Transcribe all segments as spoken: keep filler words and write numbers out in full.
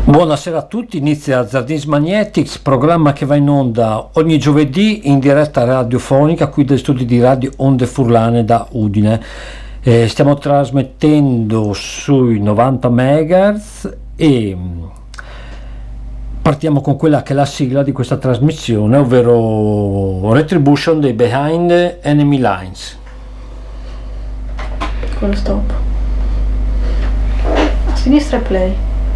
Buonasera a tutti, inizia Zardins Magnetics, programma che va in onda ogni giovedì in diretta radiofonica qui dagli studi di Radio Onde Furlane da Udine. Eh, stiamo trasmettendo sui novanta megahertz e partiamo con quella che è la sigla di questa trasmissione, ovvero Retribution dei Behind Enemy Lines. Quello stop. A sinistra è play.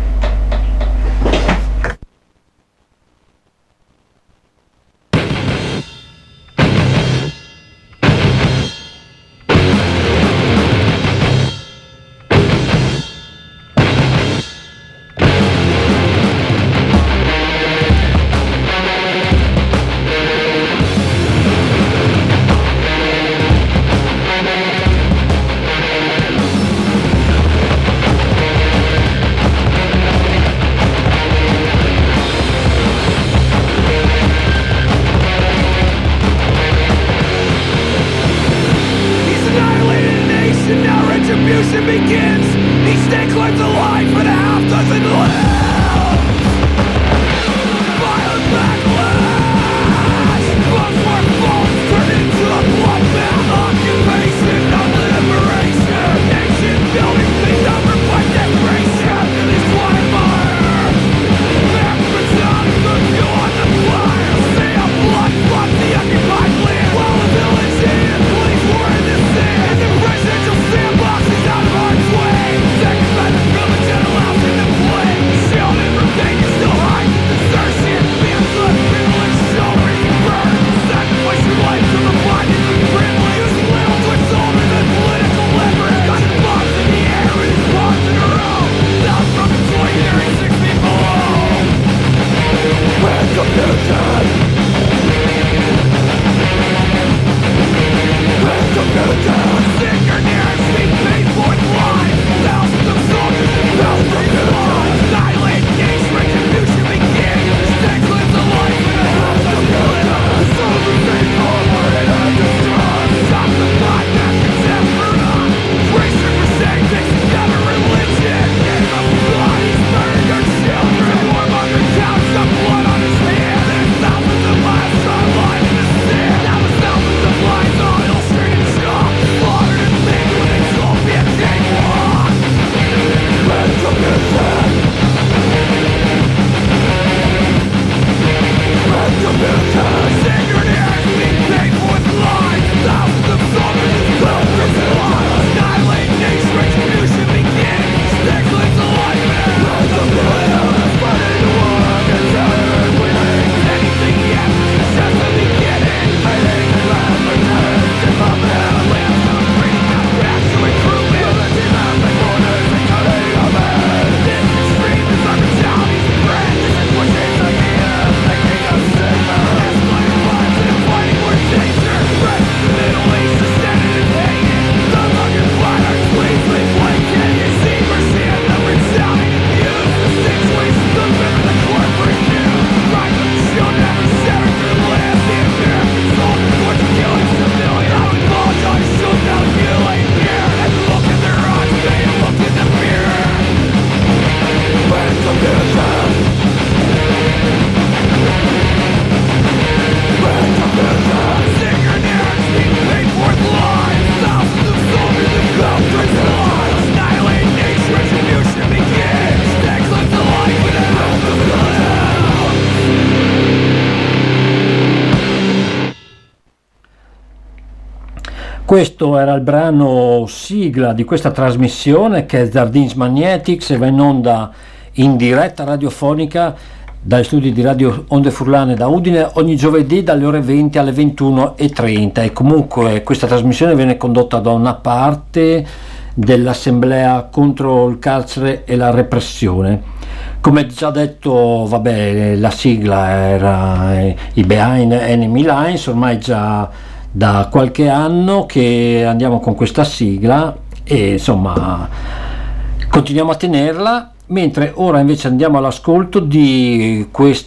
Questo era il brano sigla di questa trasmissione che è Zardins Magnetics e va in onda in diretta radiofonica dagli studi di Radio Onde Furlane da Udine ogni giovedì dalle ore venti alle ventuno e trenta, e comunque questa trasmissione viene condotta da una parte dell'Assemblea contro il carcere e la repressione. Come già detto, vabbè, la sigla era eh, i Behind Enemy Lines, ormai già da qualche anno che andiamo con questa sigla e insomma continuiamo a tenerla, mentre ora invece andiamo all'ascolto di,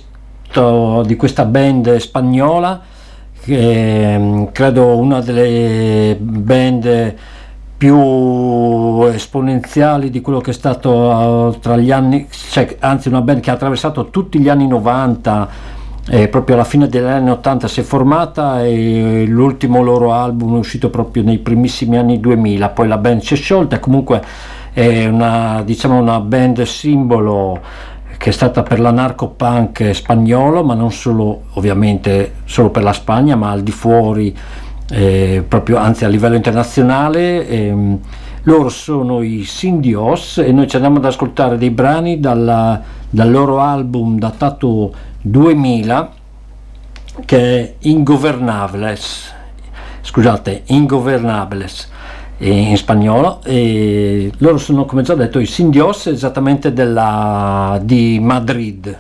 questo, di questa band spagnola che credo una delle band più esponenziali di quello che è stato uh, tra gli anni, cioè, anzi una band che ha attraversato tutti gli anni novanta, e proprio alla fine degli anni ottanta si è formata, e l'ultimo loro album è uscito proprio nei primissimi anni duemila, poi la band si è sciolta. Comunque è una, diciamo, una band simbolo che è stata per l'anarco-punk spagnolo, ma non solo, ovviamente solo per la Spagna, ma al di fuori, eh, proprio, anzi a livello internazionale. ehm, loro sono i Sin Dios e noi ci andiamo ad ascoltare dei brani dalla, dal loro album datato duemila, che è Ingobernables, scusate, Ingobernables in spagnolo, e loro sono, come già detto, i Sin Dios, esattamente della, di Madrid.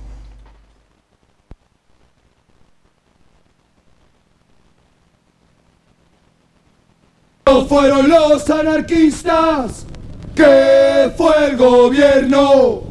Fueron los anarquistas, que fue el gobierno.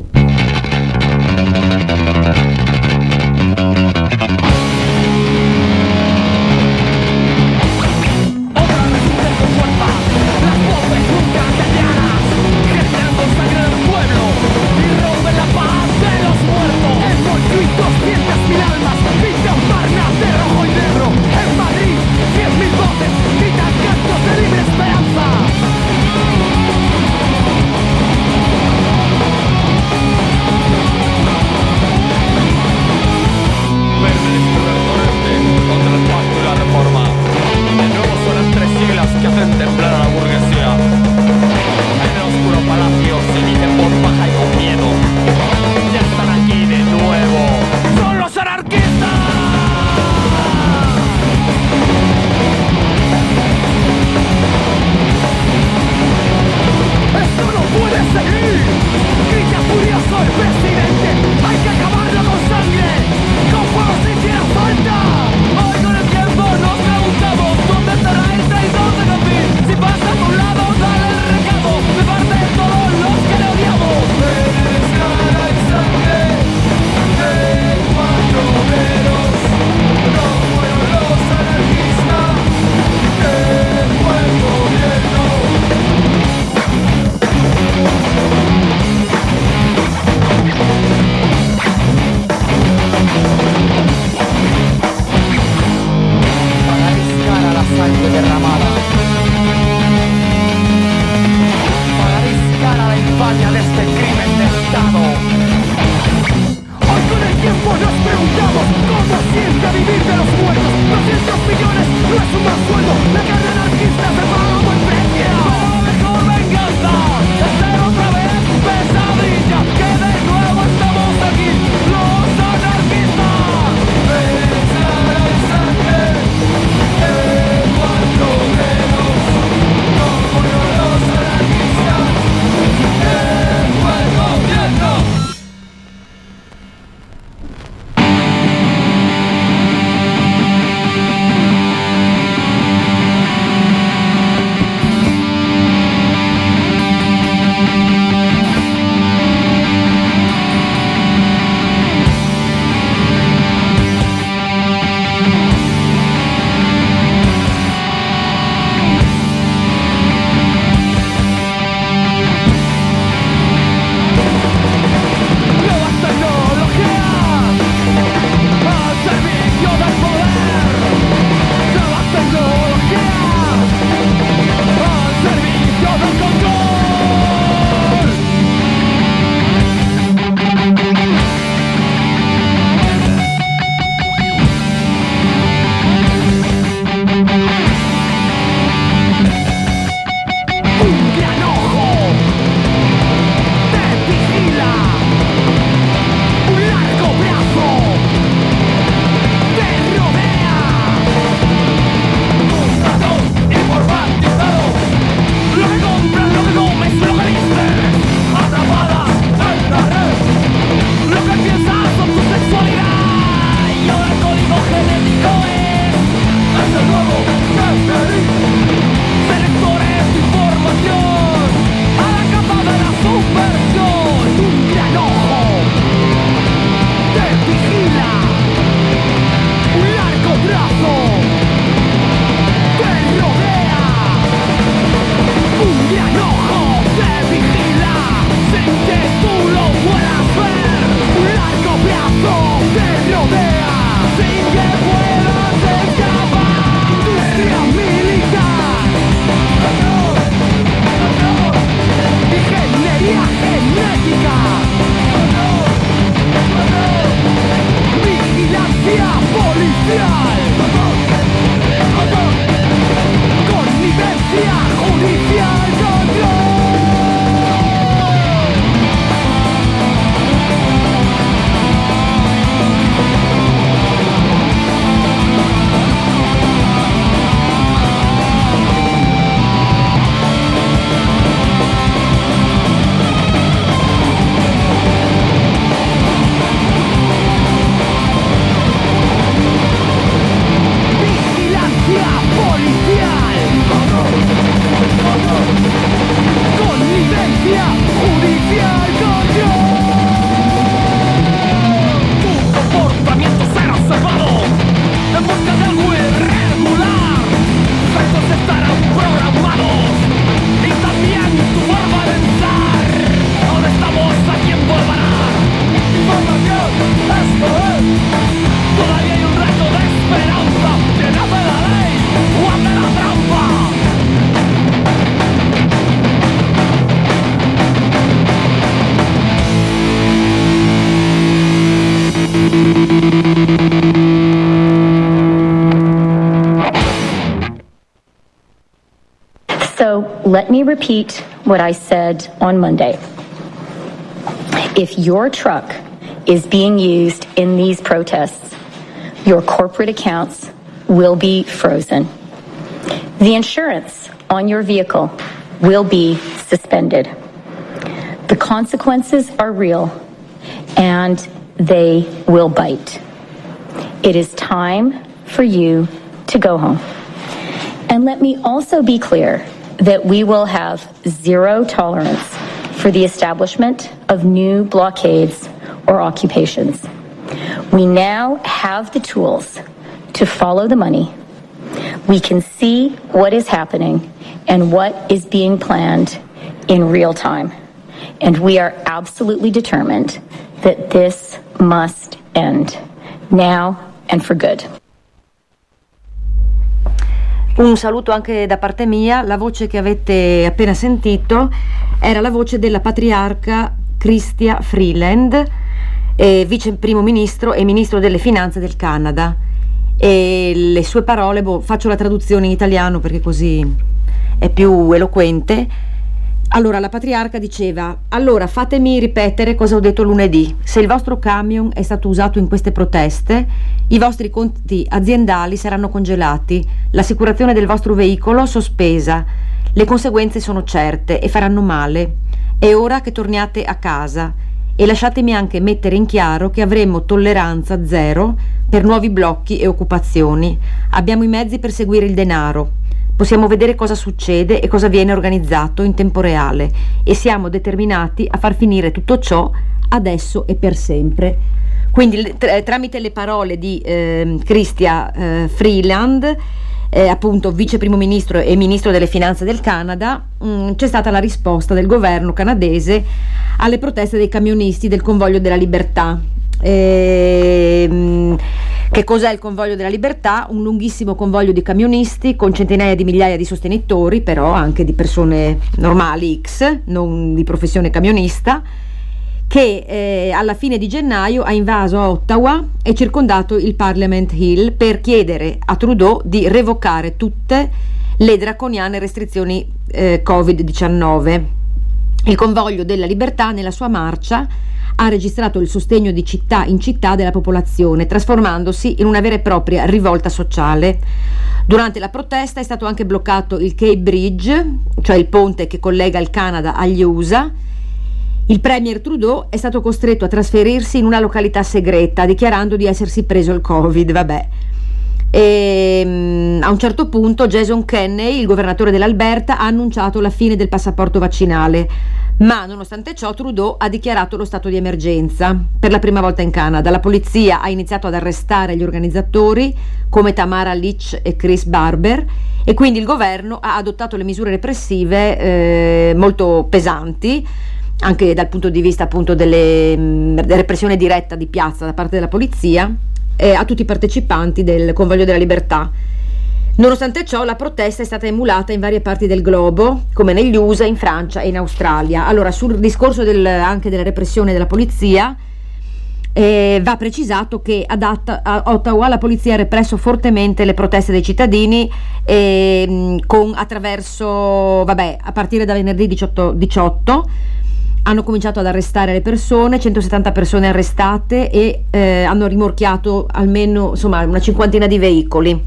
let me repeat what I said on Monday. If your truck is being used in these protests, your corporate accounts will be frozen. The insurance on your vehicle will be suspended. The consequences are real, and they will bite. It is time for you to go home. And let me also be clear that we will have zero tolerance for the establishment of new blockades or occupations. We now have the tools to follow the money. We can see what is happening and what is being planned in real time. And we are absolutely determined that this must end, now and for good. Un saluto anche da parte mia. La voce che avete appena sentito era la voce della patriarca Chrystia Freeland, eh, vice primo ministro e ministro delle finanze del Canada. E le sue parole, boh, faccio la traduzione in italiano perché così è più eloquente. Allora la patriarca diceva: allora fatemi ripetere cosa ho detto lunedì. Se il vostro camion è stato usato in queste proteste, i vostri conti aziendali saranno congelati, l'assicurazione del vostro veicolo sospesa, le conseguenze sono certe e faranno male. È ora che torniate a casa. E lasciatemi anche mettere in chiaro che avremo tolleranza zero per nuovi blocchi e occupazioni. Abbiamo i mezzi per seguire il denaro. Possiamo vedere cosa succede e cosa viene organizzato in tempo reale e siamo determinati a far finire tutto ciò adesso e per sempre. Quindi tra- tramite le parole di eh, Chrystia eh, Freeland, eh, appunto vice primo ministro e ministro delle finanze del Canada, mh, c'è stata la risposta del governo canadese alle proteste dei camionisti del Convoglio della Libertà. E, mh, che cos'è il Convoglio della Libertà? Un lunghissimo convoglio di camionisti con centinaia di migliaia di sostenitori, però anche di persone normali X, non di professione camionista, che eh, alla fine di gennaio ha invaso Ottawa e circondato il Parliament Hill per chiedere a Trudeau di revocare tutte le draconiane restrizioni eh, covid diciannove. Il Convoglio della Libertà nella sua marcia ha registrato il sostegno di città in città della popolazione, trasformandosi in una vera e propria rivolta sociale. Durante la protesta è stato anche bloccato il Cape Bridge, cioè il ponte che collega il Canada agli U S A. Il premier Trudeau è stato costretto a trasferirsi in una località segreta, dichiarando di essersi preso il Covid, vabbè. E, a un certo punto Jason Kenney, il governatore dell'Alberta, ha annunciato la fine del passaporto vaccinale, ma nonostante ciò Trudeau ha dichiarato lo stato di emergenza per la prima volta in Canada. La polizia ha iniziato ad arrestare gli organizzatori come Tamara Lich e Chris Barber e quindi il governo ha adottato le misure repressive eh, molto pesanti, anche dal punto di vista appunto delle, della repressione diretta di piazza da parte della polizia eh, a tutti i partecipanti del Convoglio della Libertà. Nonostante ciò la protesta è stata emulata in varie parti del globo, come negli U S A, in Francia e in Australia. Allora, sul discorso del, anche della repressione della polizia, eh, va precisato che ad At- a Ottawa la polizia ha represso fortemente le proteste dei cittadini eh, con, attraverso, vabbè, a partire da venerdì diciotto, diciotto hanno cominciato ad arrestare le persone, centosettanta persone arrestate e eh, hanno rimorchiato almeno insomma una cinquantina di veicoli.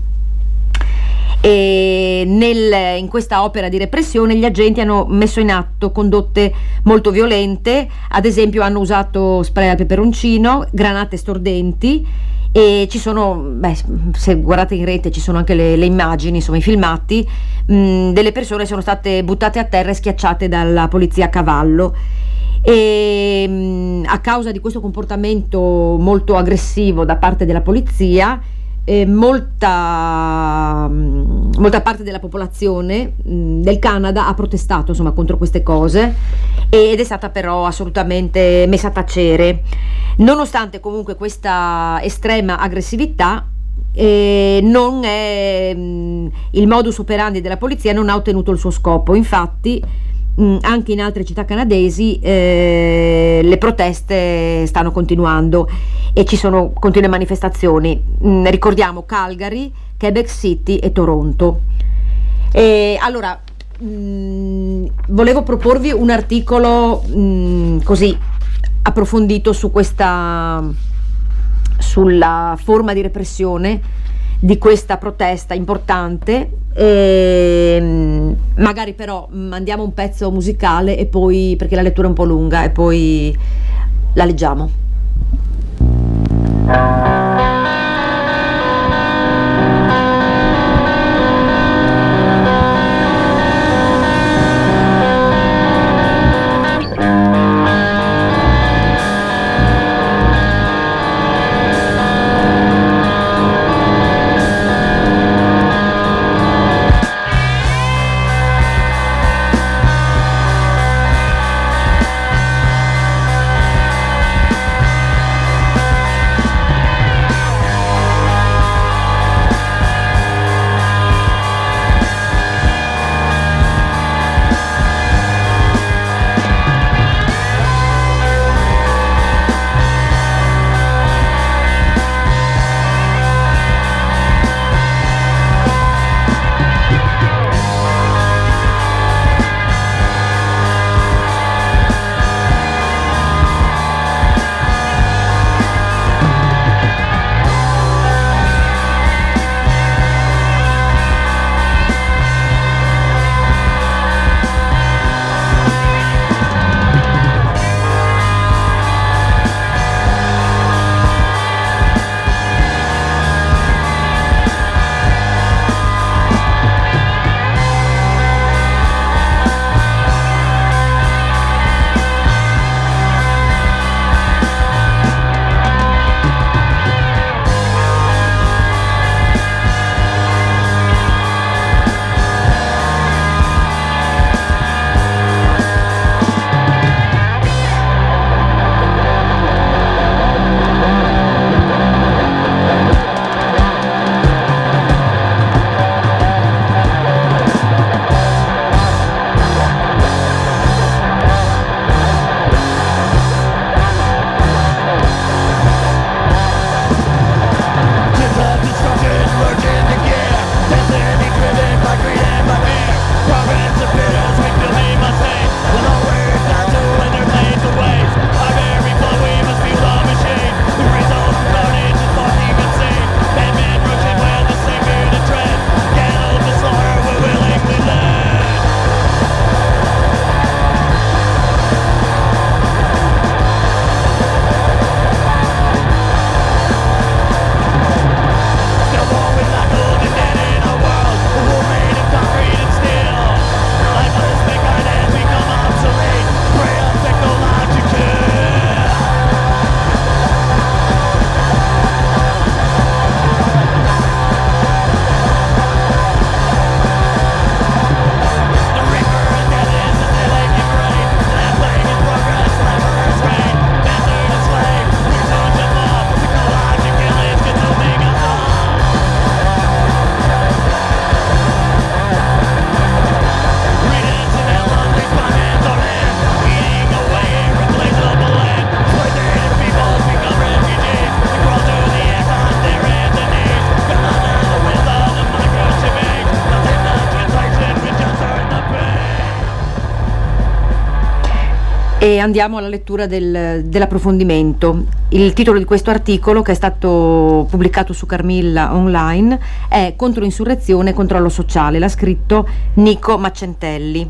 E nel, in questa opera di repressione gli agenti hanno messo in atto condotte molto violente, ad esempio hanno usato spray al peperoncino, granate stordenti e ci sono, beh, se guardate in rete ci sono anche le, le immagini, insomma i filmati, mh, delle persone sono state buttate a terra e schiacciate dalla polizia a cavallo. E mh, a causa di questo comportamento molto aggressivo da parte della polizia, Eh, molta, mh, molta parte della popolazione mh, del Canada ha protestato insomma contro queste cose ed è stata però assolutamente messa a tacere. Nonostante comunque questa estrema aggressività, eh, non è mh, il modus operandi della polizia non ha ottenuto il suo scopo. Infatti mh, anche in altre città canadesi eh, le proteste stanno continuando e ci sono continue manifestazioni. Mm, ricordiamo Calgary, Quebec City e Toronto. E allora mh, volevo proporvi un articolo mh, così approfondito su questa, sulla forma di repressione di questa protesta importante. E magari però mandiamo un pezzo musicale e poi, perché la lettura è un po' lunga, e poi la leggiamo. E andiamo alla lettura del, dell'approfondimento. Il titolo di questo articolo, che è stato pubblicato su Carmilla Online, è Controinsurrezione e controllo sociale. L'ha scritto Nico Maccentelli.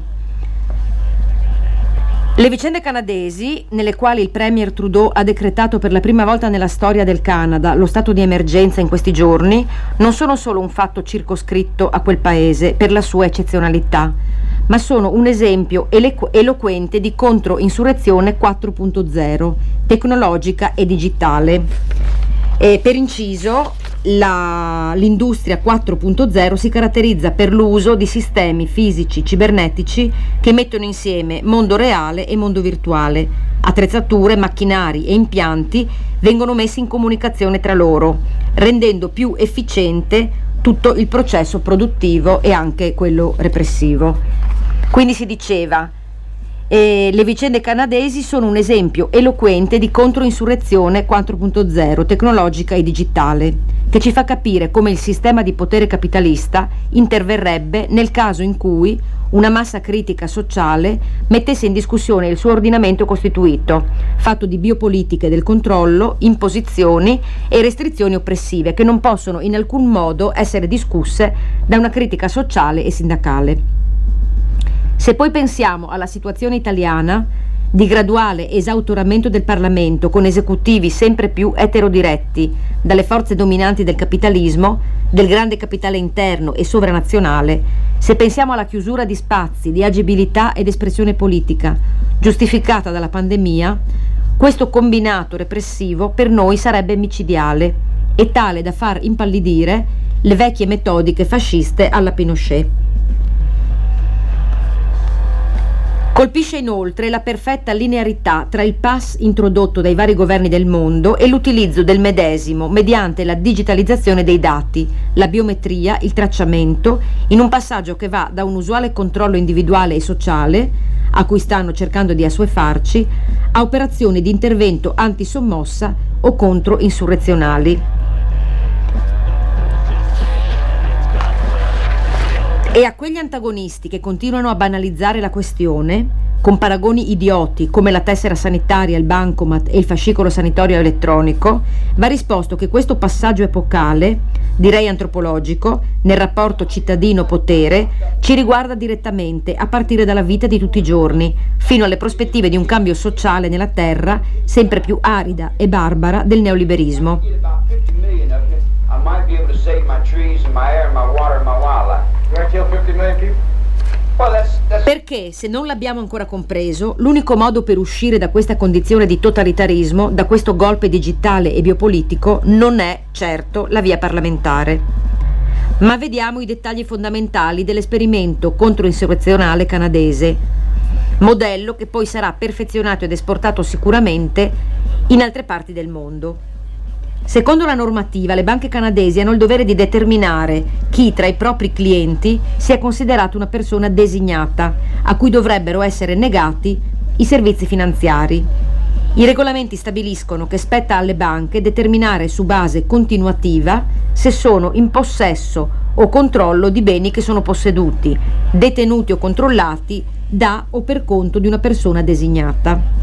Le vicende canadesi, nelle quali il premier Trudeau ha decretato per la prima volta nella storia del Canada lo stato di emergenza in questi giorni, non sono solo un fatto circoscritto a quel paese per la sua eccezionalità, ma sono un esempio elequ- eloquente di controinsurrezione quattro punto zero, tecnologica e digitale. E per inciso, la, l'industria quattro punto zero si caratterizza per l'uso di sistemi fisici cibernetici che mettono insieme mondo reale e mondo virtuale. Attrezzature, macchinari e impianti vengono messi in comunicazione tra loro, rendendo più efficiente tutto il processo produttivo e anche quello repressivo. Quindi si diceva: E le vicende canadesi sono un esempio eloquente di controinsurrezione quattro punto zero, tecnologica e digitale, che ci fa capire come il sistema di potere capitalista interverrebbe nel caso in cui una massa critica sociale mettesse in discussione il suo ordinamento costituito, fatto di biopolitiche del controllo, imposizioni e restrizioni oppressive che non possono in alcun modo essere discusse da una critica sociale e sindacale. Se poi pensiamo alla situazione italiana di graduale esautoramento del Parlamento con esecutivi sempre più eterodiretti dalle forze dominanti del capitalismo, del grande capitale interno e sovranazionale, se pensiamo alla chiusura di spazi di agibilità ed espressione politica giustificata dalla pandemia, questo combinato repressivo per noi sarebbe micidiale e tale da far impallidire le vecchie metodiche fasciste alla Pinochet. Colpisce inoltre la perfetta linearità tra il pass introdotto dai vari governi del mondo e l'utilizzo del medesimo mediante la digitalizzazione dei dati, la biometria, il tracciamento, in un passaggio che va da un usuale controllo individuale e sociale, a cui stanno cercando di assuefarci, a operazioni di intervento antisommossa o controinsurrezionali. E a quegli antagonisti che continuano a banalizzare la questione, con paragoni idioti come la tessera sanitaria, il bancomat e il fascicolo sanitario elettronico, va risposto che questo passaggio epocale, direi antropologico, nel rapporto cittadino-potere, ci riguarda direttamente a partire dalla vita di tutti i giorni, fino alle prospettive di un cambio sociale nella terra sempre più arida e barbara del neoliberismo. Perché, se non l'abbiamo ancora compreso, l'unico modo per uscire da questa condizione di totalitarismo, da questo golpe digitale e biopolitico, non è certo la via parlamentare. Ma vediamo i dettagli fondamentali dell'esperimento controinsurrezionale canadese, modello che poi sarà perfezionato ed esportato sicuramente in altre parti del mondo. Secondo la normativa, le banche canadesi hanno il dovere di determinare chi tra i propri clienti sia considerato una persona designata, a cui dovrebbero essere negati i servizi finanziari. I regolamenti stabiliscono che spetta alle banche determinare su base continuativa se sono in possesso o controllo di beni che sono posseduti, detenuti o controllati da o per conto di una persona designata.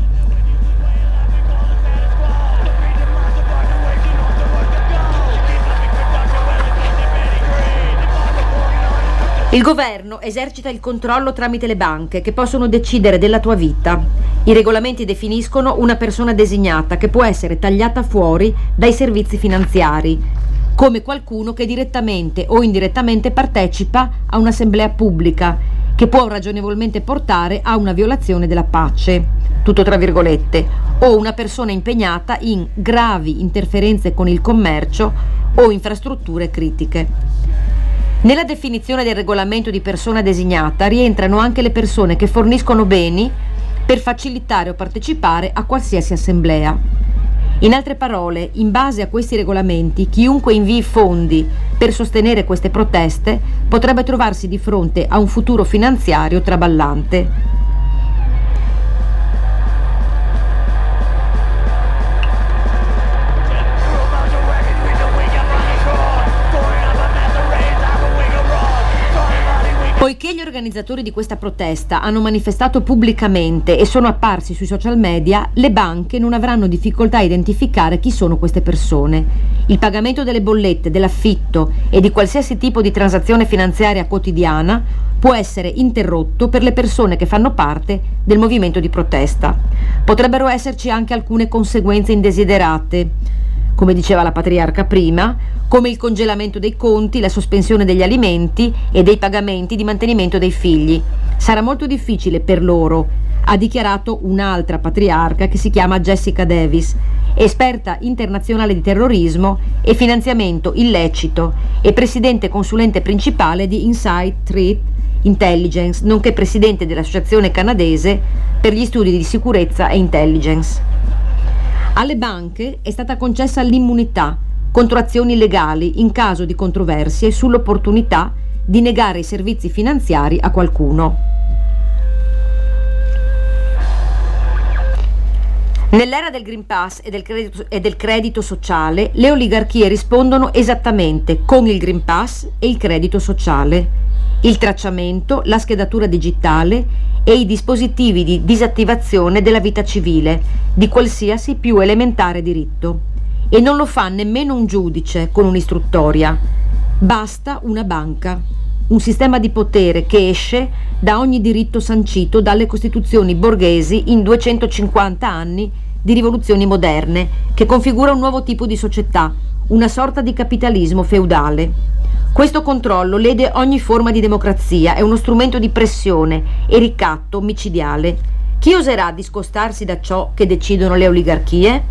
Il governo esercita il controllo tramite le banche, che possono decidere della tua vita. I regolamenti definiscono una persona designata che può essere tagliata fuori dai servizi finanziari, come qualcuno che direttamente o indirettamente partecipa a un'assemblea pubblica, che può ragionevolmente portare a una violazione della pace, tutto tra virgolette, o una persona impegnata in gravi interferenze con il commercio o infrastrutture critiche. Nella definizione del regolamento di persona designata rientrano anche le persone che forniscono beni per facilitare o partecipare a qualsiasi assemblea. In altre parole, in base a questi regolamenti, chiunque invii fondi per sostenere queste proteste potrebbe trovarsi di fronte a un futuro finanziario traballante. Poiché gli organizzatori di questa protesta hanno manifestato pubblicamente e sono apparsi sui social media, le banche non avranno difficoltà a identificare chi sono queste persone. Il pagamento delle bollette, dell'affitto e di qualsiasi tipo di transazione finanziaria quotidiana può essere interrotto per le persone che fanno parte del movimento di protesta. Potrebbero esserci anche alcune conseguenze indesiderate, come diceva la patriarca prima, come il congelamento dei conti, la sospensione degli alimenti e dei pagamenti di mantenimento dei figli. Sarà molto difficile per loro, ha dichiarato un'altra patriarca che si chiama Jessica Davis, esperta internazionale di terrorismo e finanziamento illecito e presidente consulente principale di Inside Threat Intelligence, nonché presidente dell'Associazione canadese per gli studi di sicurezza e intelligence. Alle banche è stata concessa l'immunità contro azioni legali in caso di controversie sull'opportunità di negare i servizi finanziari a qualcuno. Nell'era del Green Pass e del, credito, e del credito sociale, le oligarchie rispondono esattamente con il Green Pass e il credito sociale, il tracciamento, la schedatura digitale e i dispositivi di disattivazione della vita civile, di qualsiasi più elementare diritto. E non lo fa nemmeno un giudice con un'istruttoria. Basta una banca, un sistema di potere che esce da ogni diritto sancito dalle costituzioni borghesi in duecentocinquanta anni di rivoluzioni moderne, che configura un nuovo tipo di società, una sorta di capitalismo feudale. Questo controllo lede ogni forma di democrazia, è uno strumento di pressione e ricatto micidiale. Chi oserà discostarsi da ciò che decidono le oligarchie?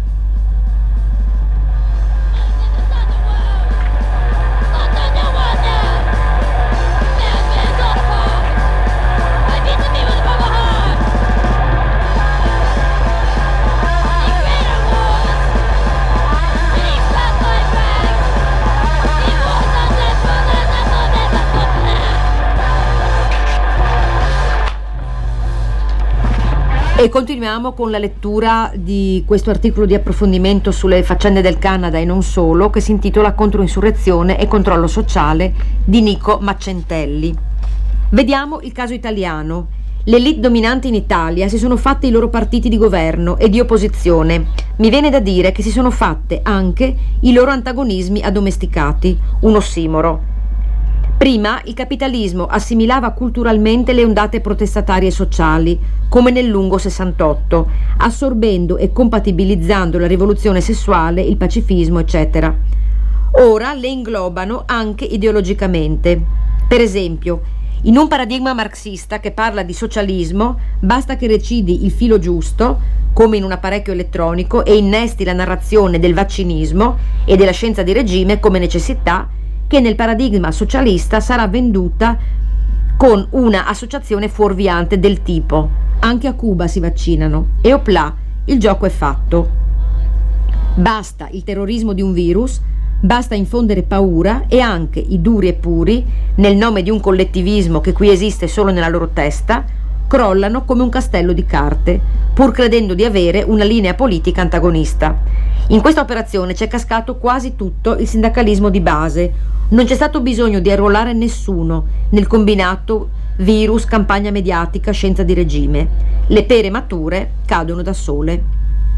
E continuiamo con la lettura di questo articolo di approfondimento sulle faccende del Canada e non solo, che si intitola Controinsurrezione e controllo sociale di Nico Maccentelli. Vediamo il caso italiano. Le elite dominanti in Italia si sono fatte i loro partiti di governo e di opposizione. Mi viene da dire che si sono fatte anche i loro antagonismi addomesticati, un ossimoro. Prima il capitalismo assimilava culturalmente le ondate protestatarie sociali, come nel lungo sessantotto, assorbendo e compatibilizzando la rivoluzione sessuale, il pacifismo, eccetera. Ora le inglobano anche ideologicamente. Per esempio, in un paradigma marxista che parla di socialismo, basta che recidi il filo giusto, come in un apparecchio elettronico, e innesti la narrazione del vaccinismo e della scienza di regime come necessità, che nel paradigma socialista sarà venduta con una associazione fuorviante del tipo: anche a Cuba si vaccinano, e opla, il gioco è fatto. Basta il terrorismo di un virus, basta infondere paura, e anche i duri e puri, nel nome di un collettivismo che qui esiste solo nella loro testa, crollano come un castello di carte, pur credendo di avere una linea politica antagonista. In questa operazione c'è cascato quasi tutto il sindacalismo di base. Non c'è stato bisogno di arruolare nessuno nel combinato virus, campagna mediatica, scienza di regime. Le pere mature cadono da sole.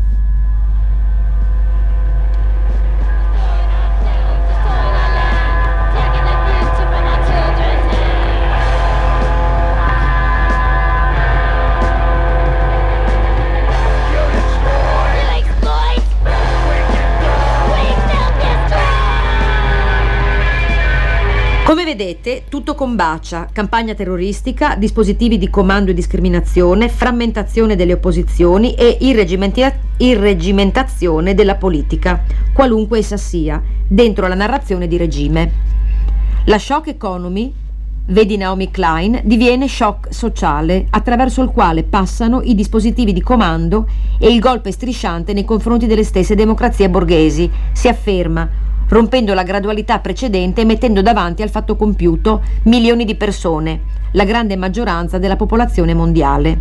Come vedete, tutto combacia: campagna terroristica, dispositivi di comando e discriminazione, frammentazione delle opposizioni e irregimenta- irregimentazione della politica, qualunque essa sia, dentro la narrazione di regime. La shock economy, vedi Naomi Klein, diviene shock sociale, attraverso il quale passano i dispositivi di comando e il golpe strisciante nei confronti delle stesse democrazie borghesi. Si afferma, rompendo la gradualità precedente e mettendo davanti al fatto compiuto milioni di persone, la grande maggioranza della popolazione mondiale.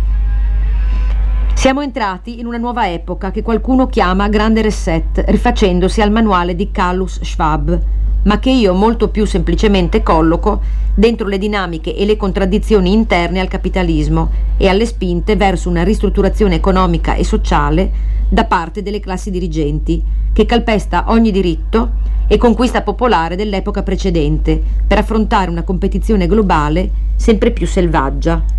Siamo entrati in una nuova epoca che qualcuno chiama grande reset, rifacendosi al manuale di Klaus Schwab, ma che io molto più semplicemente colloco dentro le dinamiche e le contraddizioni interne al capitalismo e alle spinte verso una ristrutturazione economica e sociale da parte delle classi dirigenti, che calpesta ogni diritto e conquista popolare dell'epoca precedente per affrontare una competizione globale sempre più selvaggia.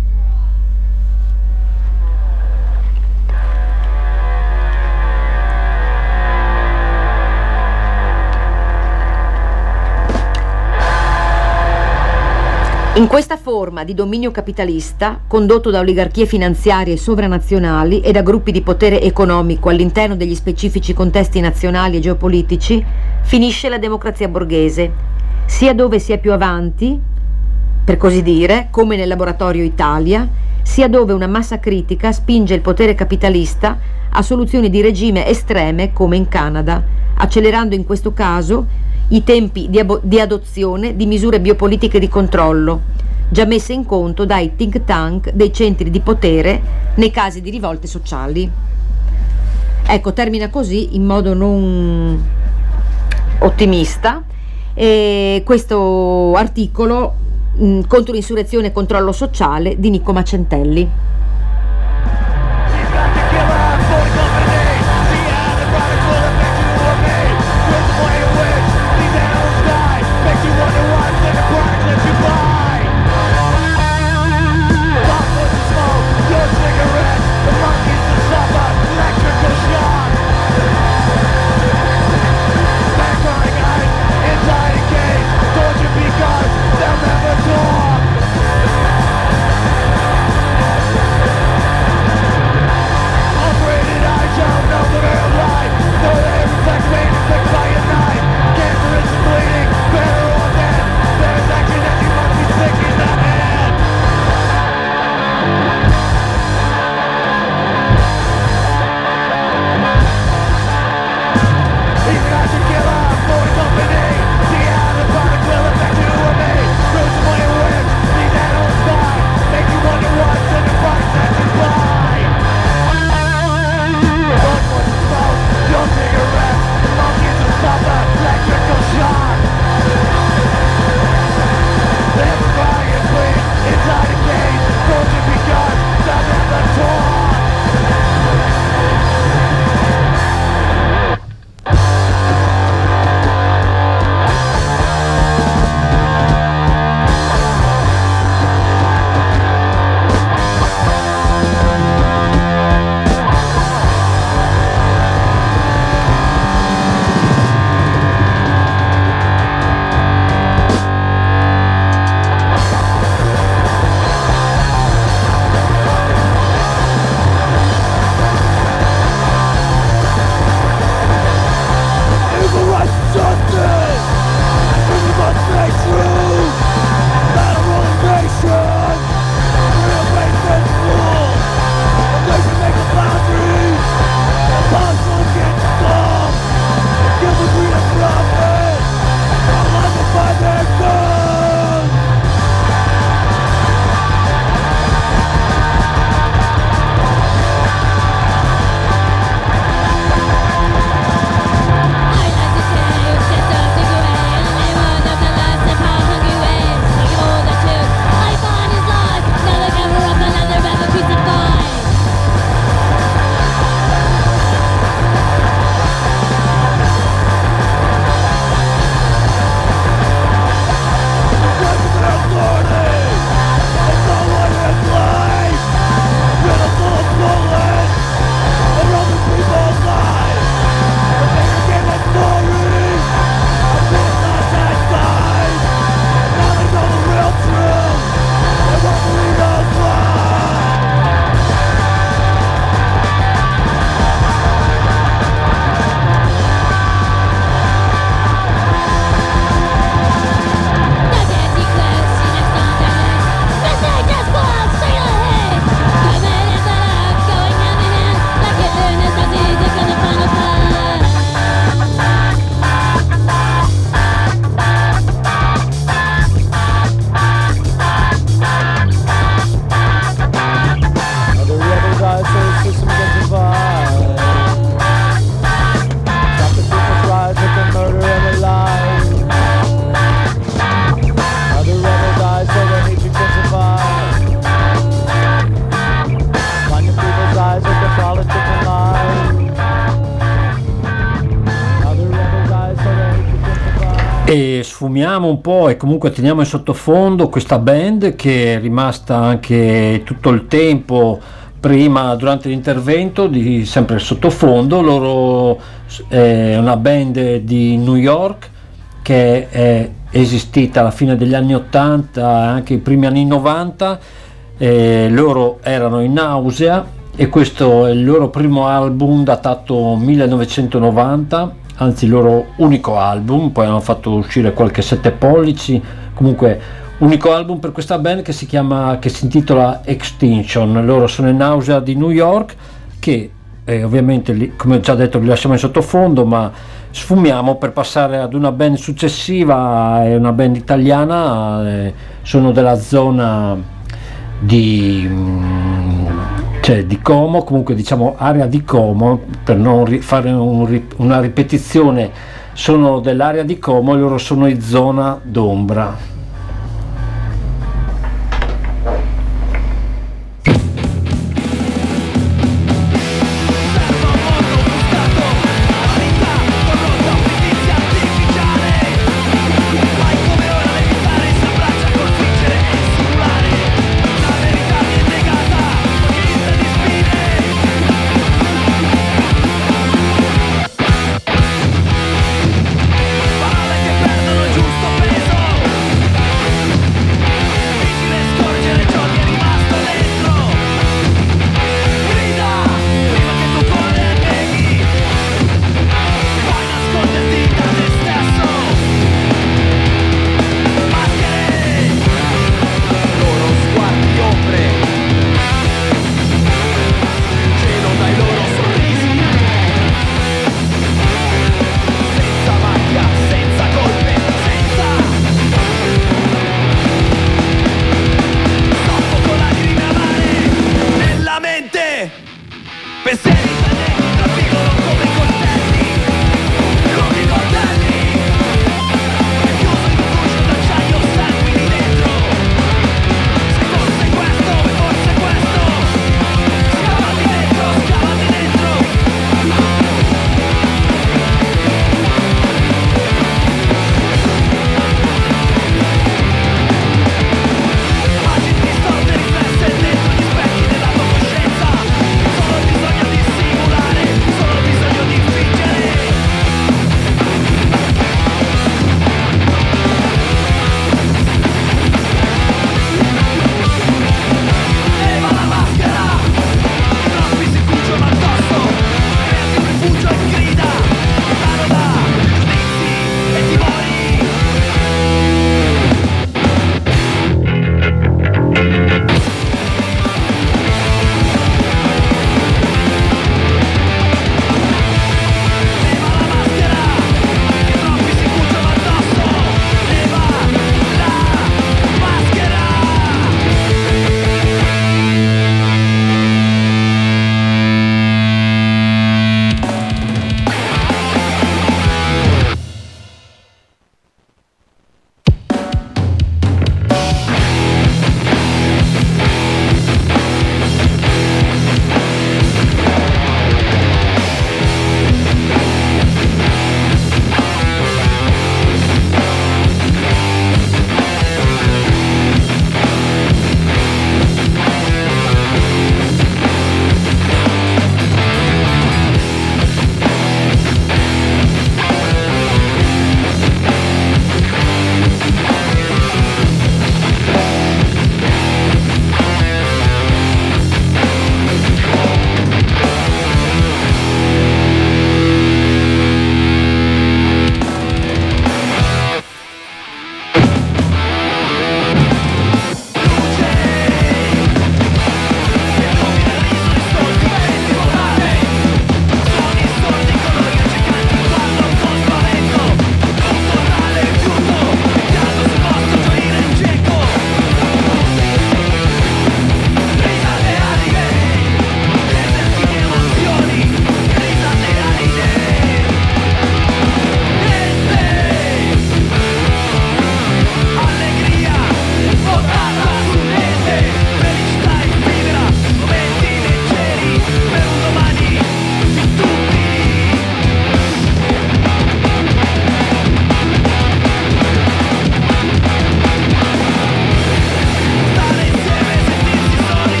In questa forma di dominio capitalista, condotto da oligarchie finanziarie sovranazionali e da gruppi di potere economico all'interno degli specifici contesti nazionali e geopolitici, finisce la democrazia borghese, sia dove si è più avanti, per così dire, come nel laboratorio Italia, sia dove una massa critica spinge il potere capitalista a soluzioni di regime estreme come in Canada, accelerando in questo caso i tempi di, abo- di adozione di misure biopolitiche di controllo, già messe in conto dai think tank dei centri di potere nei casi di rivolte sociali. Ecco, termina così in modo non ottimista e questo articolo mh, contro l'insurrezione e controllo sociale di Nico Macentelli. E sfumiamo un po' e comunque teniamo in sottofondo questa band che è rimasta anche tutto il tempo prima, durante l'intervento, di sempre sottofondo. Loro è una band di New York che è esistita alla fine degli anni ottanta, anche i primi anni novanta. Eh, loro erano in Nausea e questo è il loro primo album datato millenovecentonovanta, anzi il loro unico album. Poi hanno fatto uscire qualche sette pollici, comunque unico album per questa band che si chiama, che si intitola Extinction. Loro sono in Nausea di New York, che eh, ovviamente li, come ho già detto, li lasciamo in sottofondo, ma sfumiamo per passare ad una band successiva. È una band italiana, eh, sono della zona di, cioè di Como, comunque diciamo area di Como, per non ri- fare un, una ripetizione, sono dell'area di Como e loro sono in zona d'ombra. Parole che perdono il giusto peso.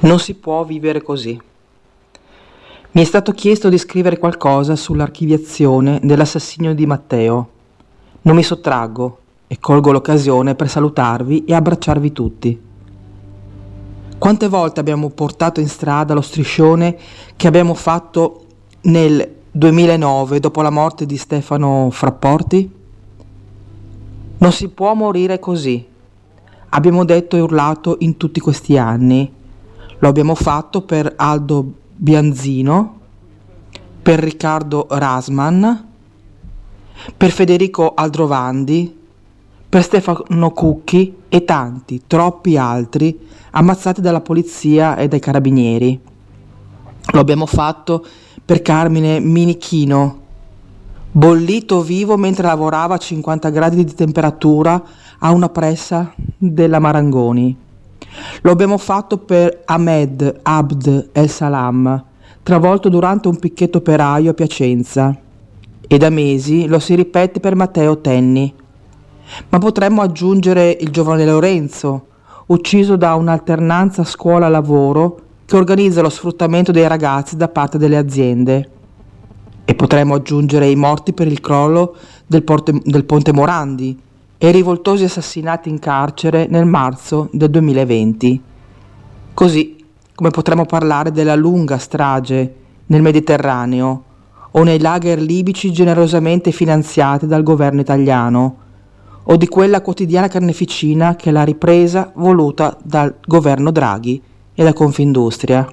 Non si può vivere così. Mi è stato chiesto di scrivere qualcosa sull'archiviazione dell'assassinio di Matteo. Non mi sottraggo e colgo l'occasione per salutarvi e abbracciarvi tutti. Quante volte abbiamo portato in strada lo striscione che abbiamo fatto nel duemilanove dopo la morte di Stefano Frapporti? Non si può morire così. Abbiamo detto e urlato in tutti questi anni. Lo abbiamo fatto per Aldo Bianzino, per Riccardo Rasman, per Federico Aldrovandi, per Stefano Cucchi e tanti, troppi altri ammazzati dalla polizia e dai carabinieri. Lo abbiamo fatto per Carmine Minichino, bollito vivo mentre lavorava a cinquanta gradi di temperatura a una pressa della Marangoni. Lo abbiamo fatto per Ahmed Abd El Salam, travolto durante un picchetto operaio a Piacenza. E da mesi lo si ripete per Matteo Tenni. Ma potremmo aggiungere il giovane Lorenzo, ucciso da un'alternanza scuola-lavoro che organizza lo sfruttamento dei ragazzi da parte delle aziende. E potremmo aggiungere i morti per il crollo del, porte, del Ponte Morandi e i rivoltosi assassinati in carcere nel marzo del duemilaventi. Così come potremmo parlare della lunga strage nel Mediterraneo o nei lager libici generosamente finanziati dal governo italiano, o di quella quotidiana carneficina che è la ripresa voluta dal governo Draghi e da Confindustria.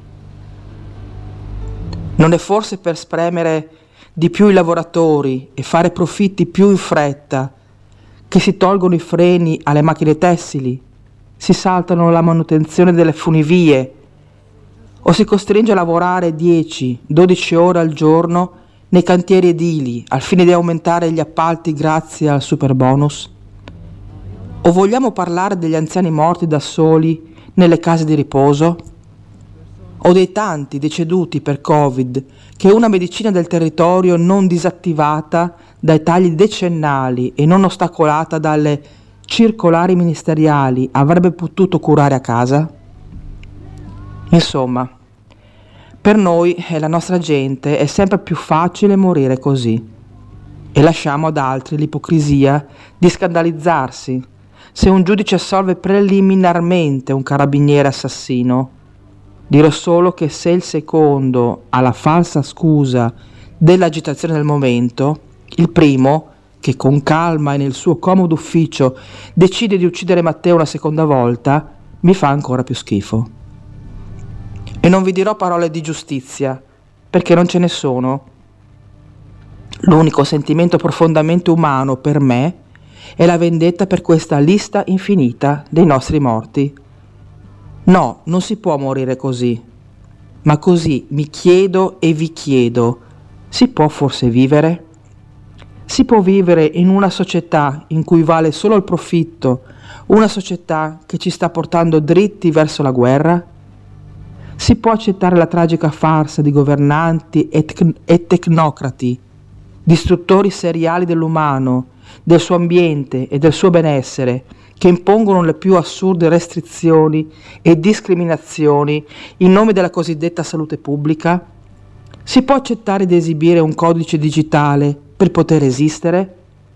Non è forse per spremere di più i lavoratori e fare profitti più in fretta che si tolgono i freni alle macchine tessili, si saltano la manutenzione delle funivie o si costringe a lavorare dieci dodici ore al giorno nei cantieri edili al fine di aumentare gli appalti grazie al super bonus? O vogliamo parlare degli anziani morti da soli nelle case di riposo? O dei tanti deceduti per Covid che una medicina del territorio non disattivata dai tagli decennali e non ostacolata dalle circolari ministeriali avrebbe potuto curare a casa? Insomma, per noi e la nostra gente è sempre più facile morire così e lasciamo ad altri l'ipocrisia di scandalizzarsi se un giudice assolve preliminarmente un carabiniere assassino. Dirò solo che se il secondo ha la falsa scusa dell'agitazione del momento, il primo, che con calma e nel suo comodo ufficio decide di uccidere Matteo una seconda volta, mi fa ancora più schifo. E non vi dirò parole di giustizia, perché non ce ne sono. L'unico sentimento profondamente umano per me è la vendetta per questa lista infinita dei nostri morti. No, non si può morire così. Ma così mi chiedo e vi chiedo, si può forse vivere? Si può vivere in una società in cui vale solo il profitto, una società che ci sta portando dritti verso la guerra? Si può accettare la tragica farsa di governanti e, tec- e tecnocrati, distruttori seriali dell'umano, del suo ambiente e del suo benessere, che impongono le più assurde restrizioni e discriminazioni in nome della cosiddetta salute pubblica? Si può accettare di esibire un codice digitale per poter esistere?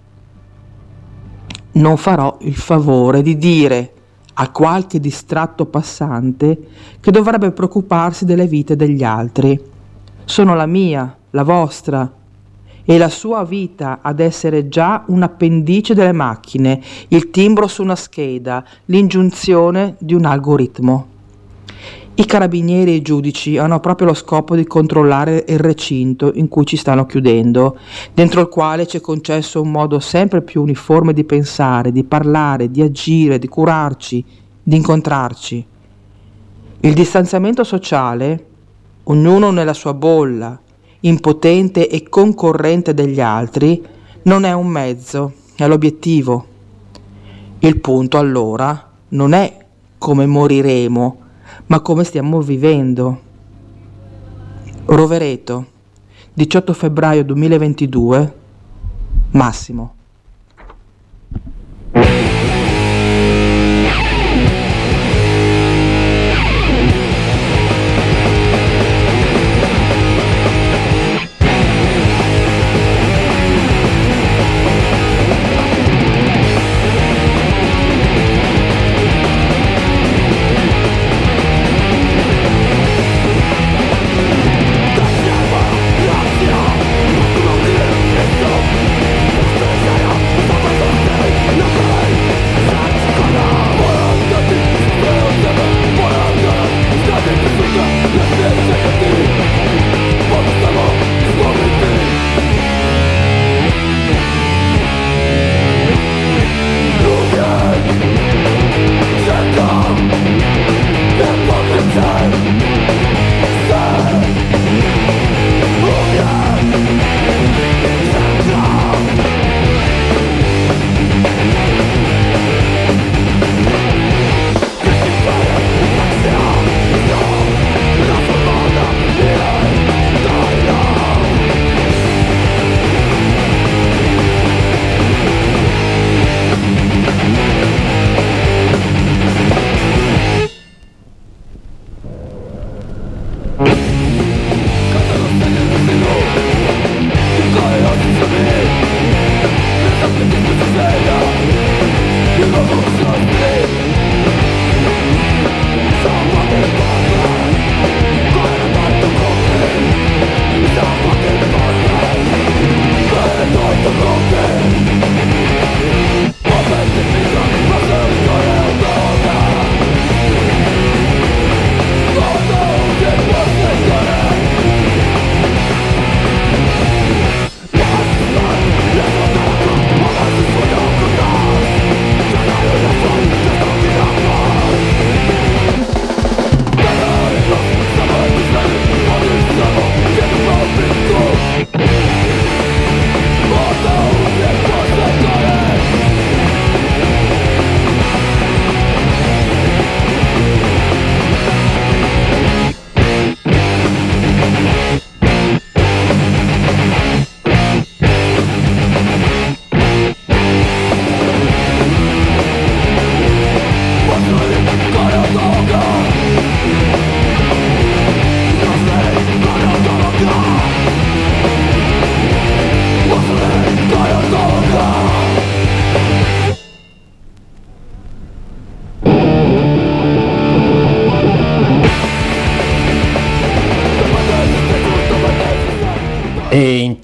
Non farò il favore di dire a qualche distratto passante che dovrebbe preoccuparsi delle vite degli altri. Sono la mia, la vostra, e la sua vita ad essere già un appendice delle macchine, il timbro su una scheda, l'ingiunzione di un algoritmo. I carabinieri e i giudici hanno proprio lo scopo di controllare il recinto in cui ci stanno chiudendo, dentro il quale ci è concesso un modo sempre più uniforme di pensare, di parlare, di agire, di curarci, di incontrarci. Il distanziamento sociale, ognuno nella sua bolla, impotente e concorrente degli altri, non è un mezzo, è l'obiettivo. Il punto allora non è come moriremo, ma come stiamo vivendo. Rovereto, diciotto febbraio duemilaventidue, Massimo.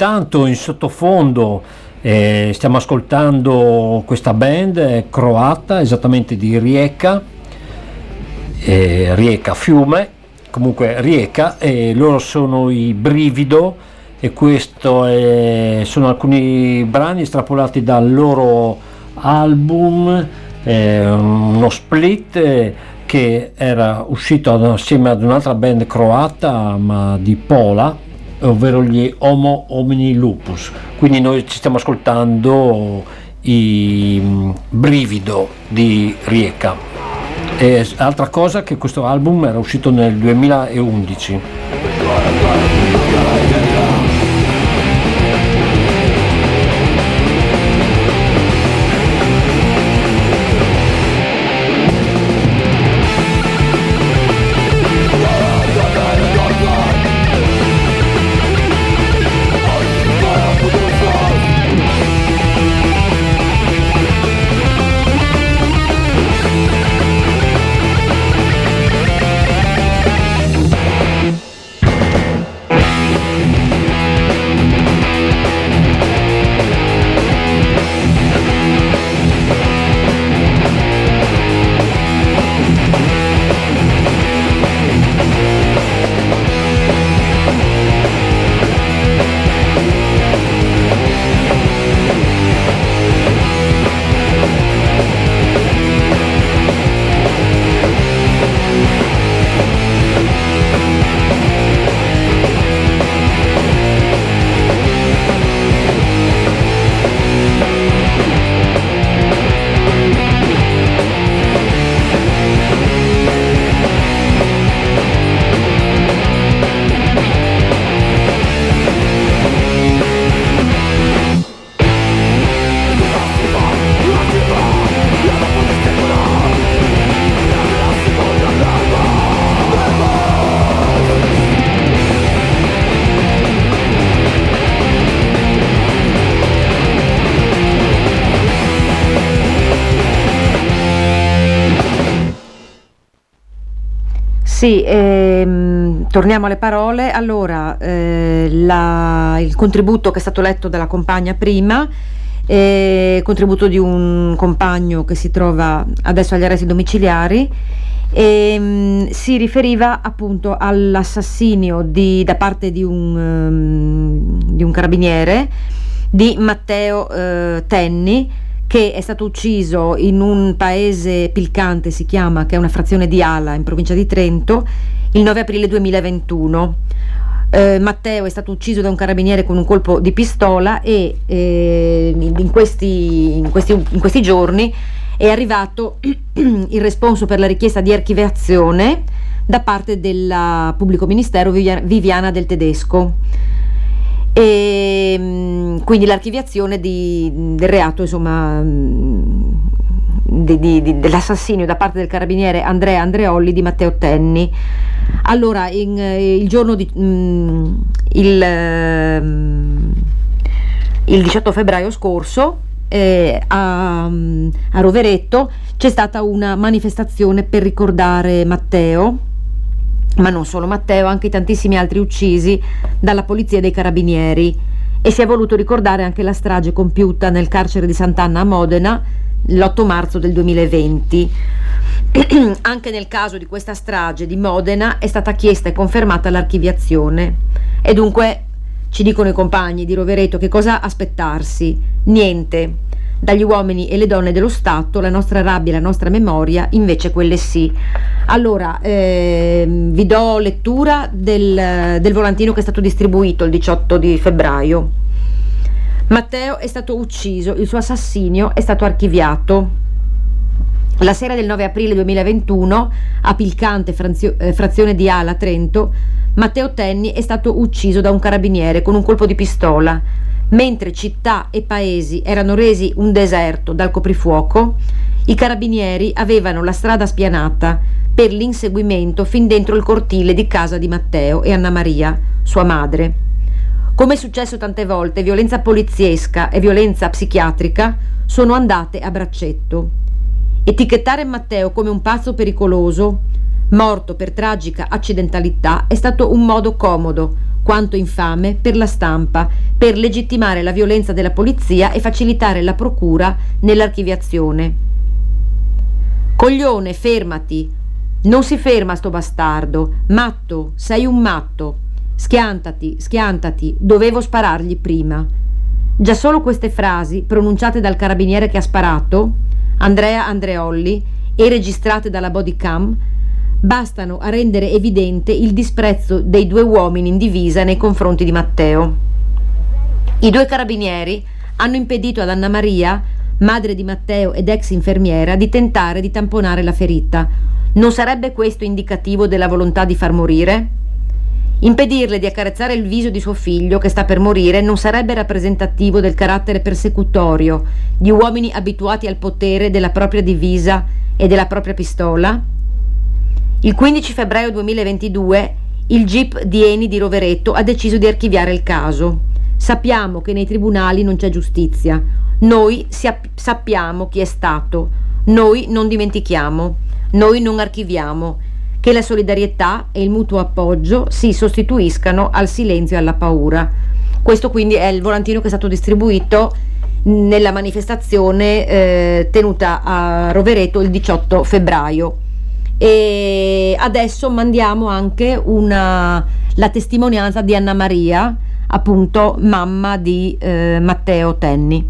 intanto in sottofondo eh, stiamo ascoltando questa band eh, croata, esattamente di Rijeka, eh, Rijeka fiume, comunque Rijeka, e loro sono i Brivido, e questo è, sono alcuni brani estrapolati dal loro album, eh, uno split eh, che era uscito assieme ad un'altra band croata ma di Pola, ovvero gli Homo Homini Lupus. Quindi noi ci stiamo ascoltando i Brivido di Rijeka. E altra cosa, che questo album era uscito nel duemilaundici. Sì, ehm, torniamo alle parole. Allora, eh, la, il contributo che è stato letto dalla compagna prima, eh, contributo di un compagno che si trova adesso agli arresti domiciliari, ehm, si riferiva appunto all'assassinio di, da parte di un, um, di un carabiniere, di Matteo eh, Tenni, che è stato ucciso in un paese Pilcante, si chiama, che è una frazione di Ala in provincia di Trento, il nove aprile duemilaventuno. Eh, Matteo è stato ucciso da un carabiniere con un colpo di pistola e eh, in, questi, in, questi, in questi giorni è arrivato il responso per la richiesta di archiviazione da parte del pubblico ministero Viviana Del Tedesco. E quindi l'archiviazione di, del reato, insomma, di, di, di, dell'assassinio da parte del carabiniere Andrea Andreolli di Matteo Tenni. Allora, in, il giorno di, mh, il, uh, il diciotto febbraio scorso eh, a, a Rovereto c'è stata una manifestazione per ricordare Matteo, ma non solo Matteo, anche i tantissimi altri uccisi dalla polizia e dei carabinieri, e si è voluto ricordare anche la strage compiuta nel carcere di Sant'Anna a Modena l'otto marzo del duemilaventi. Anche nel caso di questa strage di Modena è stata chiesta e confermata l'archiviazione, e dunque ci dicono i compagni di Rovereto che cosa aspettarsi. Niente. Dagli uomini e le donne dello Stato la nostra rabbia e la nostra memoria invece quelle sì. Allora ehm, vi do lettura del, del volantino che è stato distribuito il diciotto di febbraio. Matteo è stato ucciso, il suo assassinio è stato archiviato. La sera del nove aprile duemilaventuno a Pilcante, frazio, eh, frazione di Ala, Trento, Matteo Tenni è stato ucciso da un carabiniere con un colpo di pistola. Mentre città e paesi erano resi un deserto dal coprifuoco, i carabinieri avevano la strada spianata per l'inseguimento fin dentro il cortile di casa di Matteo e Anna Maria, sua madre. Come è successo tante volte, violenza poliziesca e violenza psichiatrica sono andate a braccetto. Etichettare Matteo come un pazzo pericoloso, morto per tragica accidentalità, è stato un modo comodo, quanto infame per la stampa, per legittimare la violenza della polizia e facilitare la procura nell'archiviazione. Coglione, fermati! Non si ferma sto bastardo! Matto, sei un matto! Schiantati, schiantati, dovevo sparargli prima. Già solo queste frasi, pronunciate dal carabiniere che ha sparato, Andrea Andreolli, e registrate dalla body cam, bastano a rendere evidente il disprezzo dei due uomini in divisa nei confronti di Matteo. I due carabinieri hanno impedito ad Anna Maria, madre di Matteo ed ex infermiera, di tentare di tamponare la ferita. Non sarebbe questo indicativo della volontà di far morire? Impedirle di accarezzare il viso di suo figlio che sta per morire non sarebbe rappresentativo del carattere persecutorio di uomini abituati al potere della propria divisa e della propria pistola? Il quindici febbraio duemilaventidue il G I P di Eni di Rovereto ha deciso di archiviare il caso. Sappiamo che nei tribunali non c'è giustizia. Noi siap- sappiamo chi è stato. Noi non dimentichiamo. Noi non archiviamo. Che la solidarietà e il mutuo appoggio si sostituiscano al silenzio e alla paura. Questo quindi è il volantino che è stato distribuito nella manifestazione eh, tenuta a Rovereto il diciotto febbraio. E adesso mandiamo anche una, la testimonianza di Anna Maria, appunto mamma di eh, Matteo Tenni.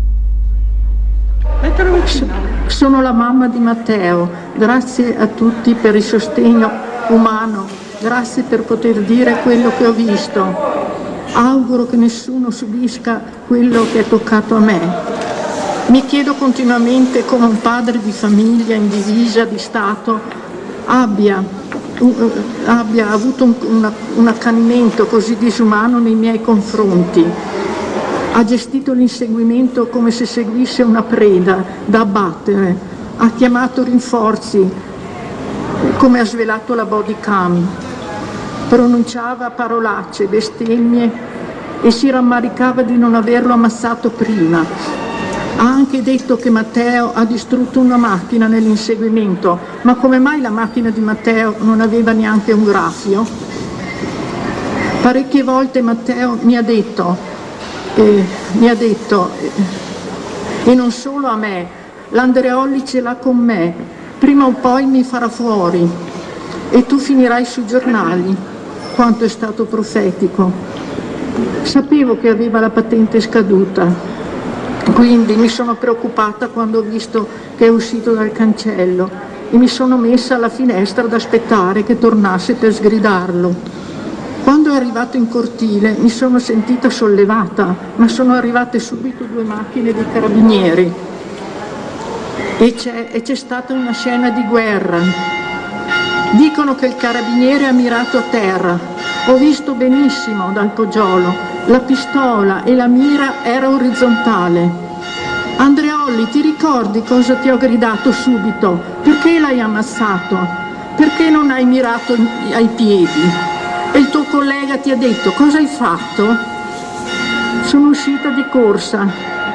Sono la mamma di Matteo, grazie a tutti per il sostegno umano, grazie per poter dire quello che ho visto. Auguro che nessuno subisca quello che è toccato a me. Mi chiedo continuamente come un padre di famiglia in divisa di Stato abbia, uh, abbia avuto un, una, un accanimento così disumano nei miei confronti. Ha gestito l'inseguimento come se seguisse una preda da abbattere, ha chiamato rinforzi come ha svelato la body cam, pronunciava parolacce, bestemmie e si rammaricava di non averlo ammazzato prima. Ha anche detto che Matteo ha distrutto una macchina nell'inseguimento, ma come mai la macchina di Matteo non aveva neanche un graffio? Parecchie volte Matteo mi ha detto Eh, mi ha detto, eh, e non solo a me, l'Andreolli ce l'ha con me, prima o poi mi farà fuori e tu finirai sui giornali. Quanto è stato profetico. Sapevo che aveva la patente scaduta, quindi mi sono preoccupata quando ho visto che è uscito dal cancello e mi sono messa alla finestra ad aspettare che tornasse per sgridarlo. Quando è arrivato in cortile mi sono sentita sollevata, ma sono arrivate subito due macchine di carabinieri e c'è, e c'è stata una scena di guerra. Dicono che il carabiniere ha mirato a terra. Ho visto benissimo dal poggiolo, la pistola e la mira era orizzontale. Andreolli, ti ricordi cosa ti ho gridato subito? Perché l'hai ammazzato? Perché non hai mirato ai piedi? E il tuo collega ti ha detto, cosa hai fatto? Sono uscita di corsa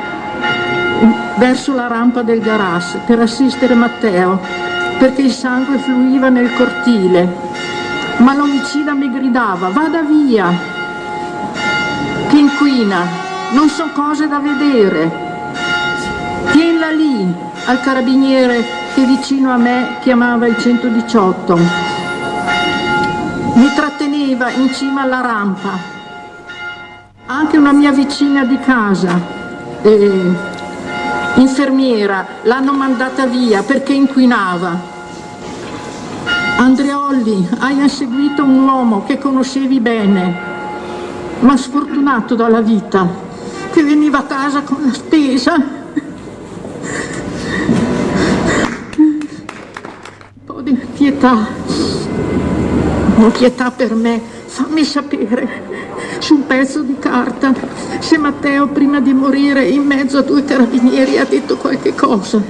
verso la rampa del garage per assistere Matteo, perché il sangue fluiva nel cortile, ma l'omicida mi gridava, vada via, che inquina, non so cose da vedere, tienila lì, al carabiniere che vicino a me chiamava il centodiciotto. Mi tratteneva in cima alla rampa. Anche una mia vicina di casa, eh, infermiera, l'hanno mandata via perché inquinava. Andreolli, hai inseguito un uomo che conoscevi bene, ma sfortunato dalla vita, che veniva a casa con la spesa. Un po' di pietà. Pietà per me, fammi sapere su un pezzo di carta se Matteo prima di morire in mezzo a due carabinieri ha detto qualche cosa.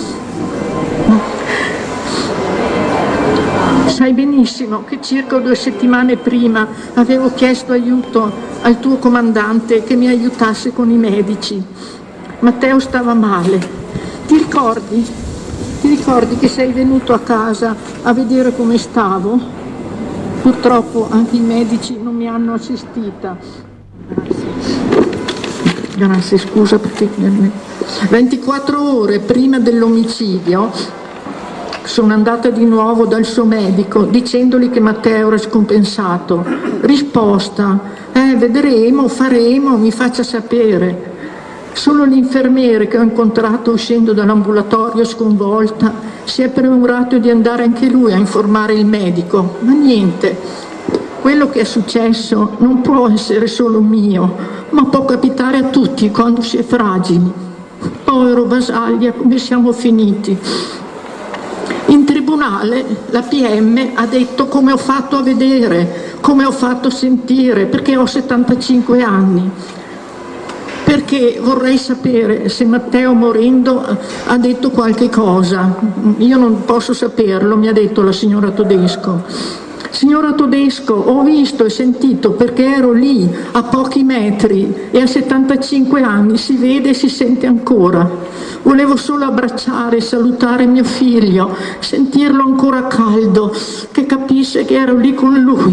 Sai benissimo che circa due settimane prima avevo chiesto aiuto al tuo comandante che mi aiutasse con i medici. Matteo stava male. Ti ricordi? Ti ricordi che sei venuto a casa a vedere come stavo? Purtroppo anche i medici non mi mi hanno assistita. Grazie. Grazie, scusa perché ventiquattro ore prima dell'omicidio sono andata di nuovo dal suo medico dicendogli che Matteo era scompensato. Risposta: eh, vedremo, faremo, mi faccia sapere. Solo l'infermiere che ho incontrato uscendo dall'ambulatorio sconvolta si è premurato di andare anche lui a informare il medico, ma niente. Quello che è successo non può essere solo mio, ma può capitare a tutti quando si è fragili. Povero Basaglia, come siamo finiti. In tribunale la P M ha detto come ho fatto a vedere, come ho fatto a sentire, perché ho settantacinque anni. Perché vorrei sapere se Matteo morendo ha detto qualche cosa. Io non posso saperlo, mi ha detto la signora Todesco. Signora Todesco, ho visto e sentito perché ero lì a pochi metri e a settantacinque anni si vede e si sente ancora. Volevo solo abbracciare e salutare mio figlio, sentirlo ancora caldo, che capisse che ero lì con lui.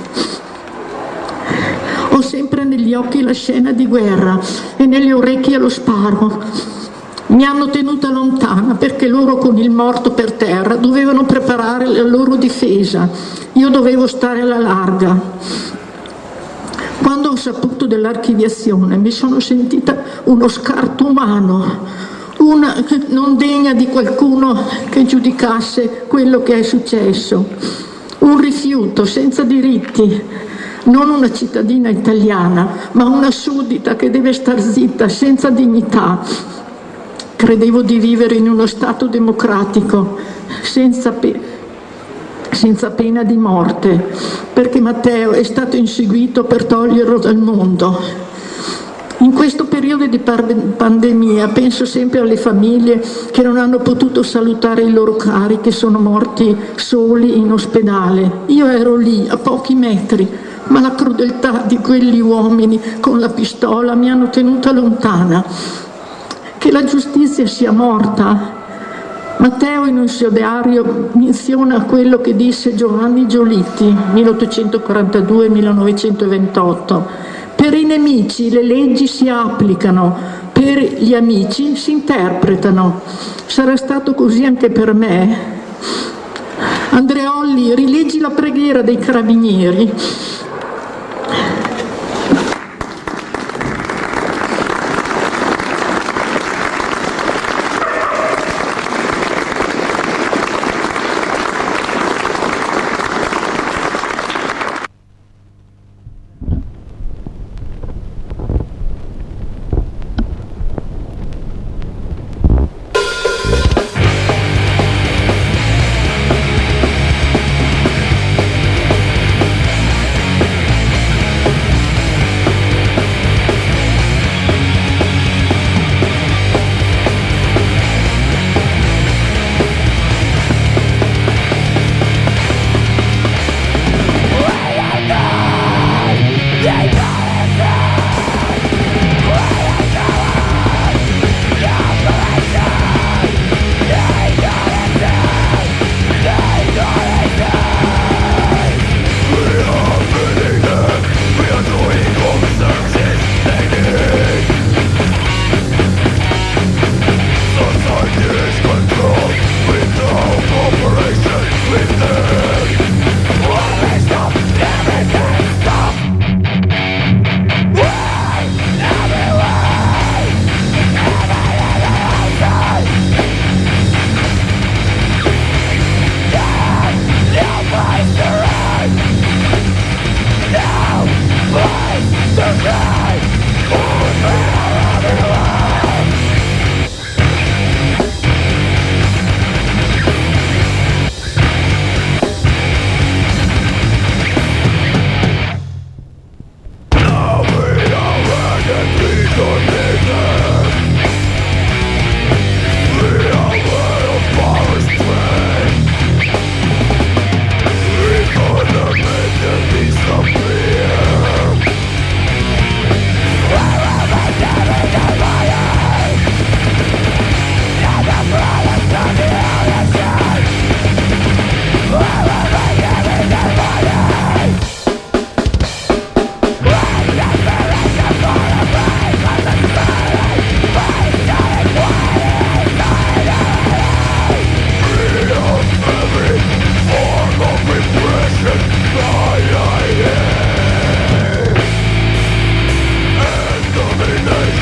Ho sempre negli occhi la scena di guerra e nelle orecchie lo sparo. Mi hanno tenuta lontana perché loro con il morto per terra dovevano preparare la loro difesa. Io dovevo stare alla larga. Quando ho saputo dell'archiviazione mi sono sentita uno scarto umano, una non degna di qualcuno che giudicasse quello che è successo. Un rifiuto senza diritti, non una cittadina italiana, ma una suddita che deve star zitta, senza dignità. Credevo di vivere in uno Stato democratico, senza, pe- senza pena di morte, perché Matteo è stato inseguito per toglierlo dal mondo. In questo periodo di par- pandemia penso sempre alle famiglie che non hanno potuto salutare i loro cari, che sono morti soli in ospedale. Io ero lì, a pochi metri, ma la crudeltà di quegli uomini con la pistola mi hanno tenuta lontana. Che la giustizia sia morta. Matteo in un suo diario menziona quello che disse Giovanni Giolitti, milleottocentoquarantadue millenovecentoventotto. Per i nemici le leggi si applicano, per gli amici si interpretano. Sarà stato così anche per me. Andreolli, rileggi la preghiera dei carabinieri.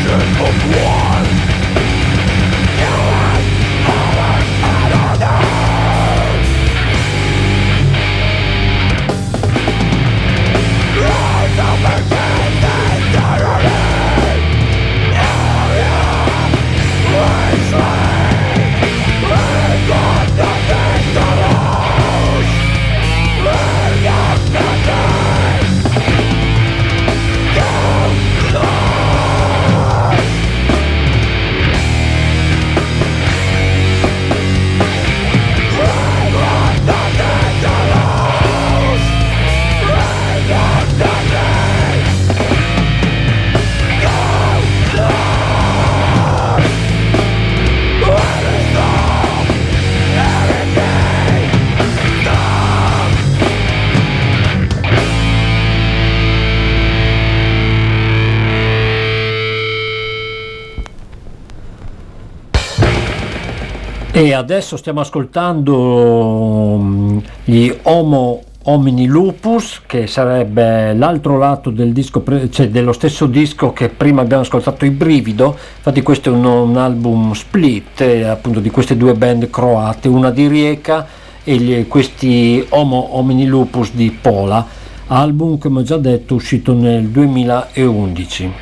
E adesso stiamo ascoltando gli Homo Homini Lupus, che sarebbe l'altro lato del disco, cioè dello stesso disco che prima abbiamo ascoltato, I Brivido. Infatti questo è un, un album split eh, appunto di queste due band croate, una di Rijeka e gli, questi Homo Homini Lupus di Pola, album come ho già detto uscito nel duemilaundici.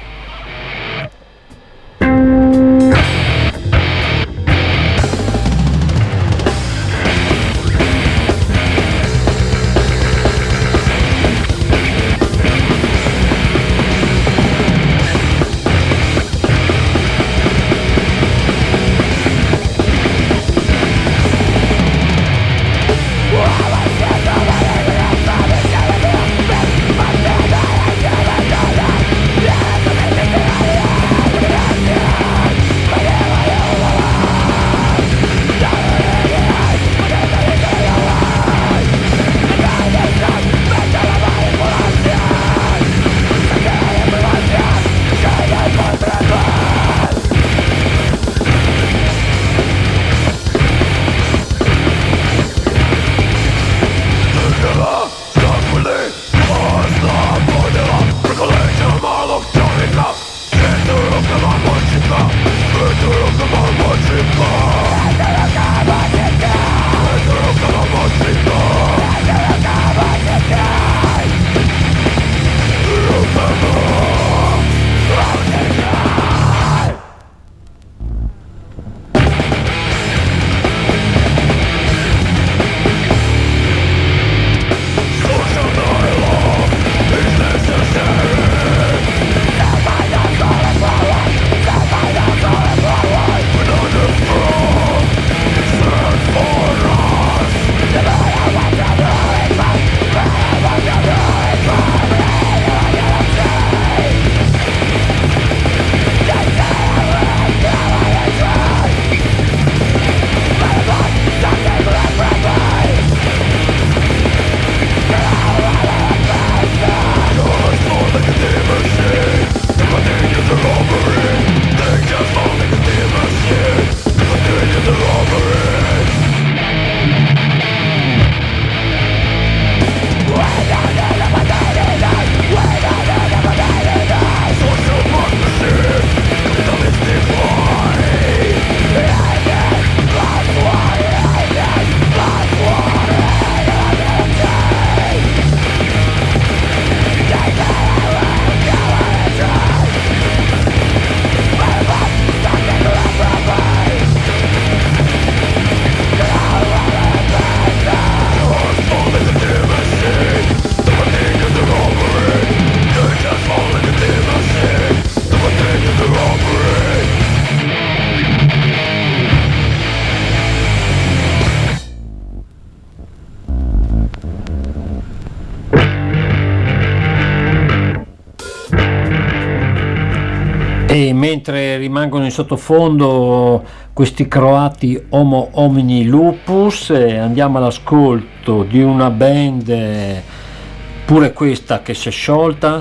E mentre rimangono in sottofondo questi croati Homo Homini Lupus, eh, andiamo all'ascolto di una band, eh, pure questa che si è sciolta,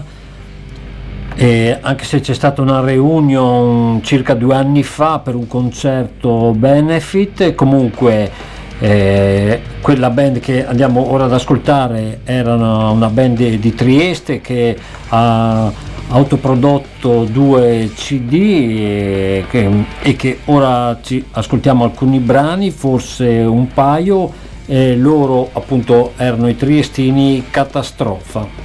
eh, anche se c'è stata una reunion circa due anni fa per un concerto benefit. Comunque eh, quella band che andiamo ora ad ascoltare era una, una band di Trieste che ha autoprodotto due C D e che, e che ora ci ascoltiamo alcuni brani, forse un paio, e loro appunto erano i triestini Catastrofa.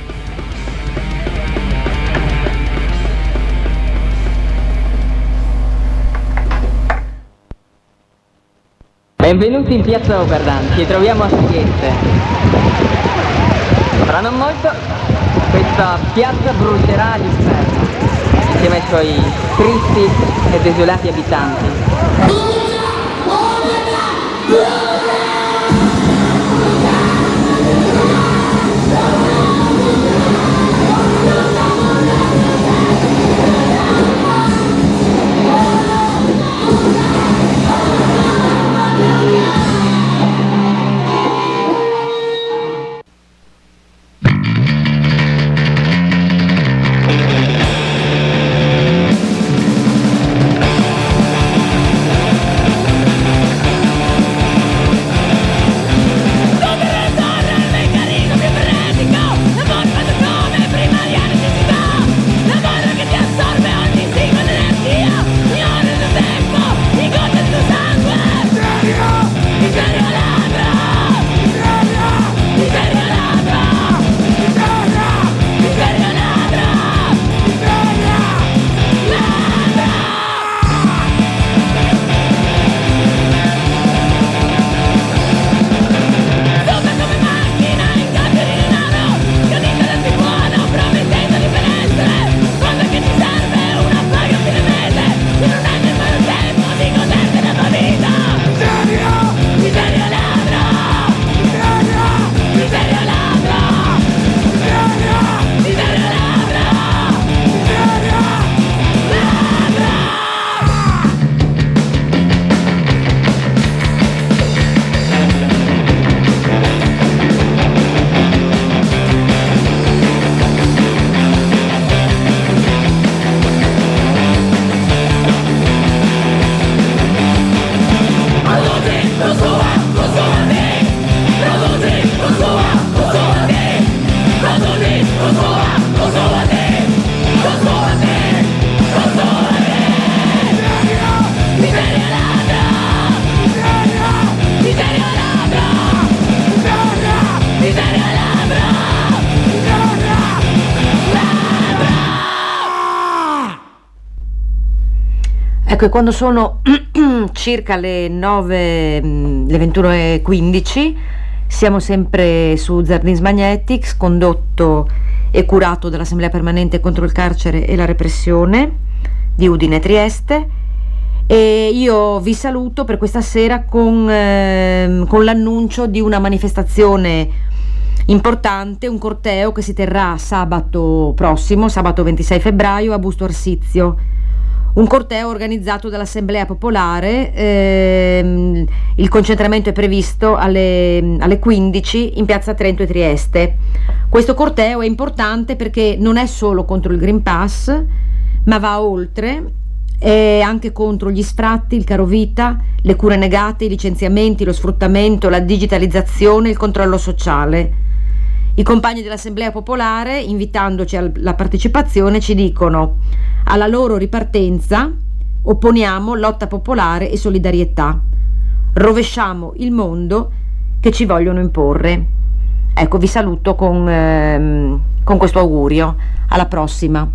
Benvenuti in piazza Oberdan, ci troviamo a Trieste. Tra non molto questa piazza brucerà all'inferno insieme ai suoi tristi e desolati abitanti. Ecco, e quando sono circa le nove, le ventuno e quindici, siamo sempre su Zardins Magnetics, condotto e curato dall'Assemblea Permanente contro il carcere e la repressione di Udine e Trieste, e io vi saluto per questa sera con, eh, con l'annuncio di una manifestazione importante, un corteo che si terrà sabato prossimo, sabato ventisei febbraio, a Busto Arsizio. Un corteo organizzato dall'Assemblea Popolare, ehm, il concentramento è previsto alle, alle quindici in piazza Trento e Trieste. Questo corteo è importante perché non è solo contro il Green Pass, ma va oltre, è anche contro gli sfratti, il carovita, le cure negate, i licenziamenti, lo sfruttamento, la digitalizzazione, il controllo sociale. I compagni dell'Assemblea Popolare, invitandoci alla partecipazione, ci dicono: alla loro ripartenza opponiamo lotta popolare e solidarietà, rovesciamo il mondo che ci vogliono imporre. Ecco, vi saluto con, ehm, con questo augurio. Alla prossima.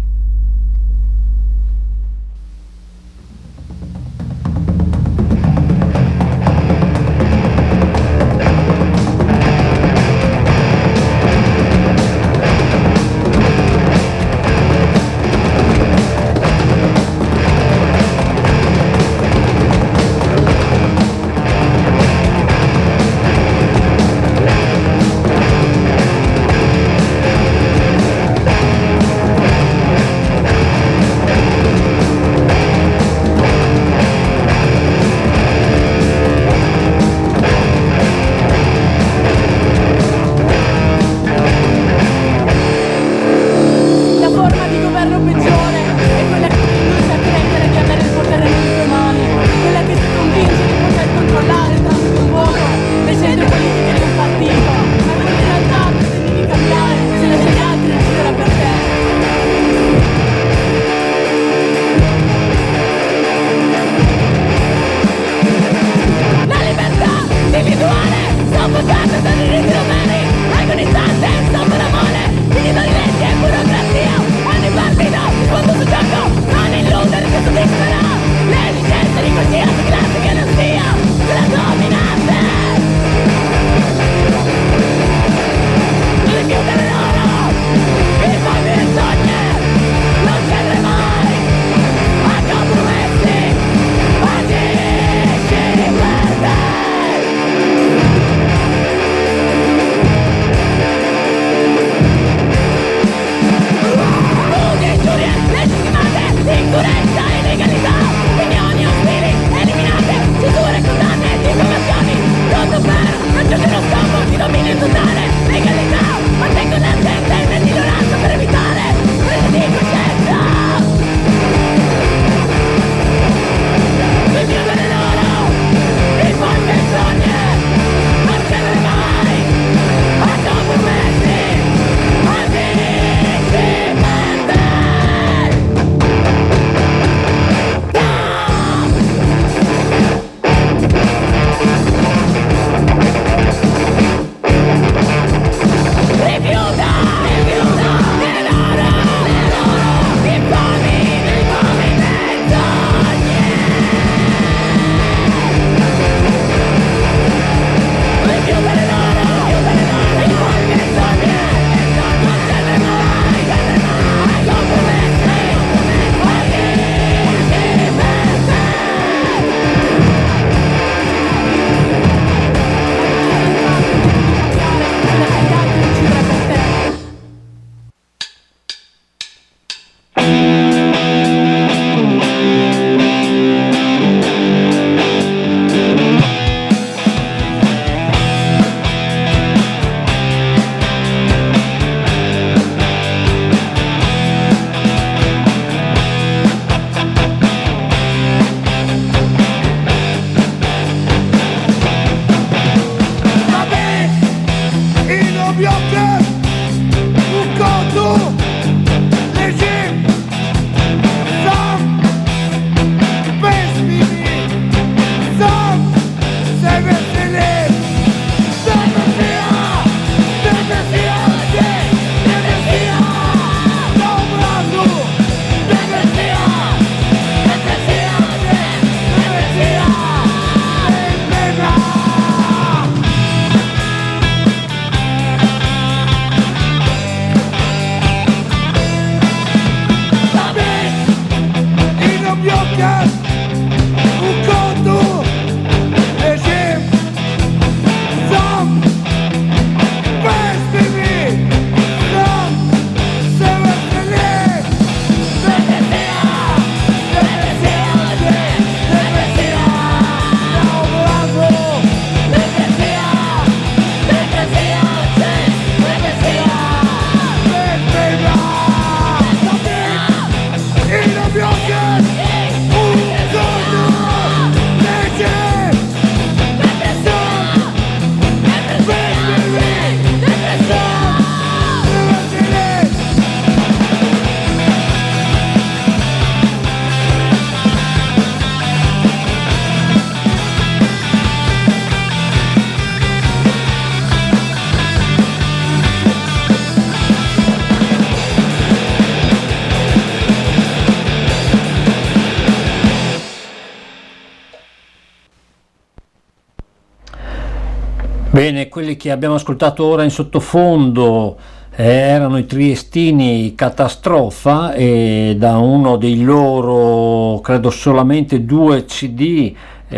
Bene, quelli che abbiamo ascoltato ora in sottofondo eh, erano i triestini Catastrofa, e da uno dei loro, credo solamente due C D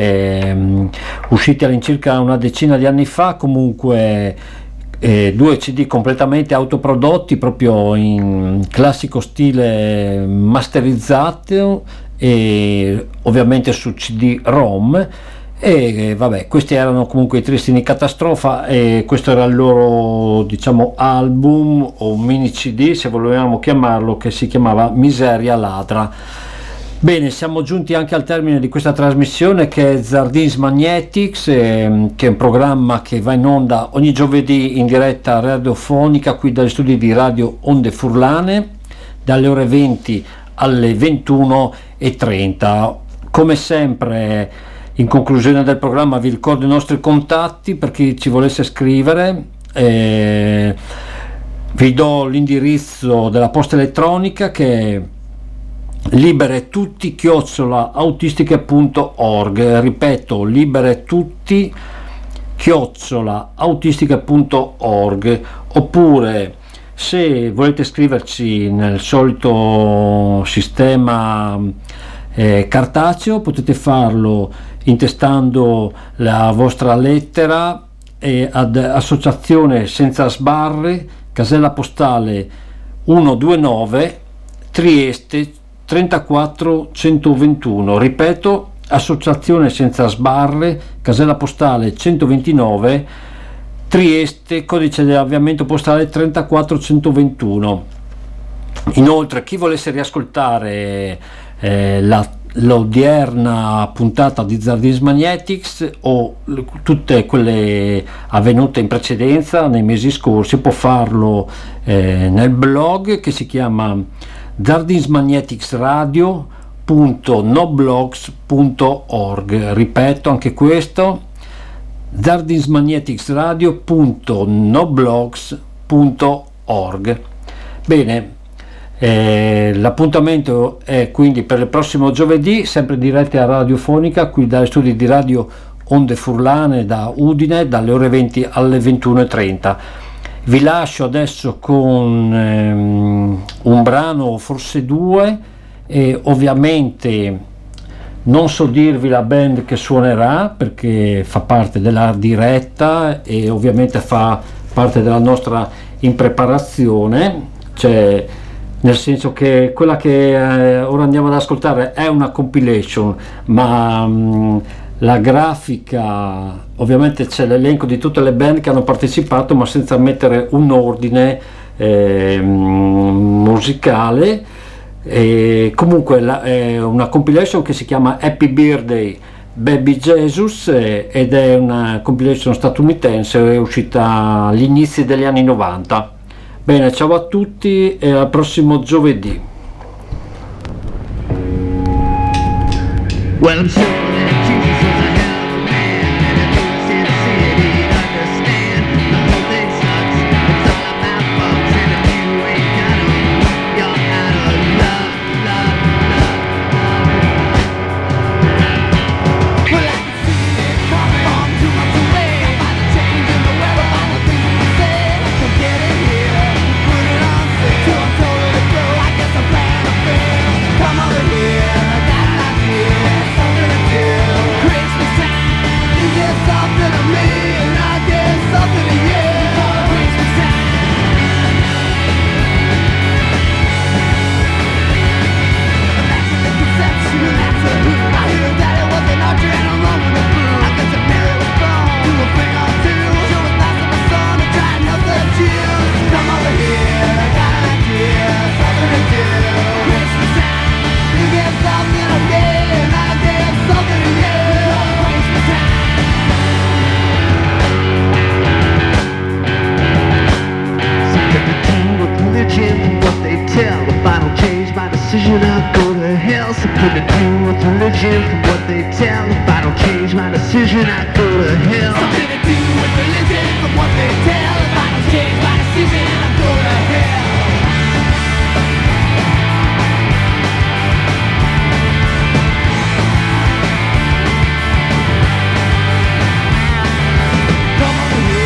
eh, usciti all'incirca una decina di anni fa, comunque eh, due C D completamente autoprodotti, proprio in classico stile masterizzato e ovviamente su C D ROM. E vabbè, questi erano comunque i triestini Catastrofa, e questo era il loro, diciamo, album o mini C D, se volevamo chiamarlo, che si chiamava Miseria Ladra. Bene, siamo giunti anche al termine di questa trasmissione, che è Zardins Magnetics, eh, che è un programma che va in onda ogni giovedì in diretta radiofonica qui dagli studi di Radio Onde Furlane, dalle ore venti alle ventuno e trenta. Come sempre, in conclusione del programma vi ricordo i nostri contatti per chi ci volesse scrivere. Eh, vi do l'indirizzo della posta elettronica, che è liberetutti chiocciola autistiche punto org. Ripeto, liberetutti chiocciola autistiche punto org. Oppure, se volete scriverci nel solito sistema eh, cartaceo, potete farlo intestando la vostra lettera eh, ad Associazione Senza Sbarre, casella postale centoventinove, Trieste trentaquattro centoventuno. Ripeto, Associazione Senza Sbarre, casella postale centoventinove, Trieste, codice di avviamento postale trentaquattro centoventuno. Inoltre, chi volesse riascoltare eh, la l'odierna puntata di Zardins Magnetics o tutte quelle avvenute in precedenza nei mesi scorsi, può farlo eh, nel blog, che si chiama zardinsmagneticsradio punto noblogs punto org. Ripeto anche questo, zardinsmagneticsradio punto noblogs punto org. Bene, Eh, l'appuntamento è quindi per il prossimo giovedì, sempre diretta radiofonica qui dagli studi di Radio Onde Furlane da Udine, dalle ore venti alle ventuno e trenta. Vi lascio adesso con ehm, un brano, forse due, e ovviamente non so dirvi la band che suonerà perché fa parte della diretta e ovviamente fa parte della nostra impreparazione, cioè nel senso che quella che eh, ora andiamo ad ascoltare è una compilation, ma mh, la grafica, ovviamente c'è l'elenco di tutte le band che hanno partecipato, ma senza mettere un ordine eh, musicale. E comunque la, è una compilation che si chiama Happy Birthday Baby Jesus, eh, ed è una compilation statunitense, è uscita agli inizi degli anni novanta. Bene, ciao a tutti e al prossimo giovedì. Well, I'm sure that Jesus was a hell of a man, and it moves in the city to understand. The whole thing sucks, it's all about folks, and if you ain't got 'em, you're out of love, love, love, love. Well, I can see it coming on too much away. I find the change in the weather, find the things we say. So get in here, put it on sale, till I'm told to go. I guess I'm playing a fail. Come over here, I got an idea. Something to do. Christmas time, you get something to me, and I get something to you. Christmas time. That's a misconception, that's a hoot. I hear that it was an archer and I'm wrong with the food. I guess if Mary was born, do a thing or two. She was nice to my son and try and help the Jews. Come over here, I got an idea, something to do. Christmas time, you get something to me, and I get something to you. Christmas time. Something to do with religion from what they tell. If I don't change my decision, I'll go to hell. Something to do with religion from what they tell. If I don't change my decision, I'll go to hell. Something to do with religion from what they tell. If I don't change my decision, I'll go to hell. Come over here.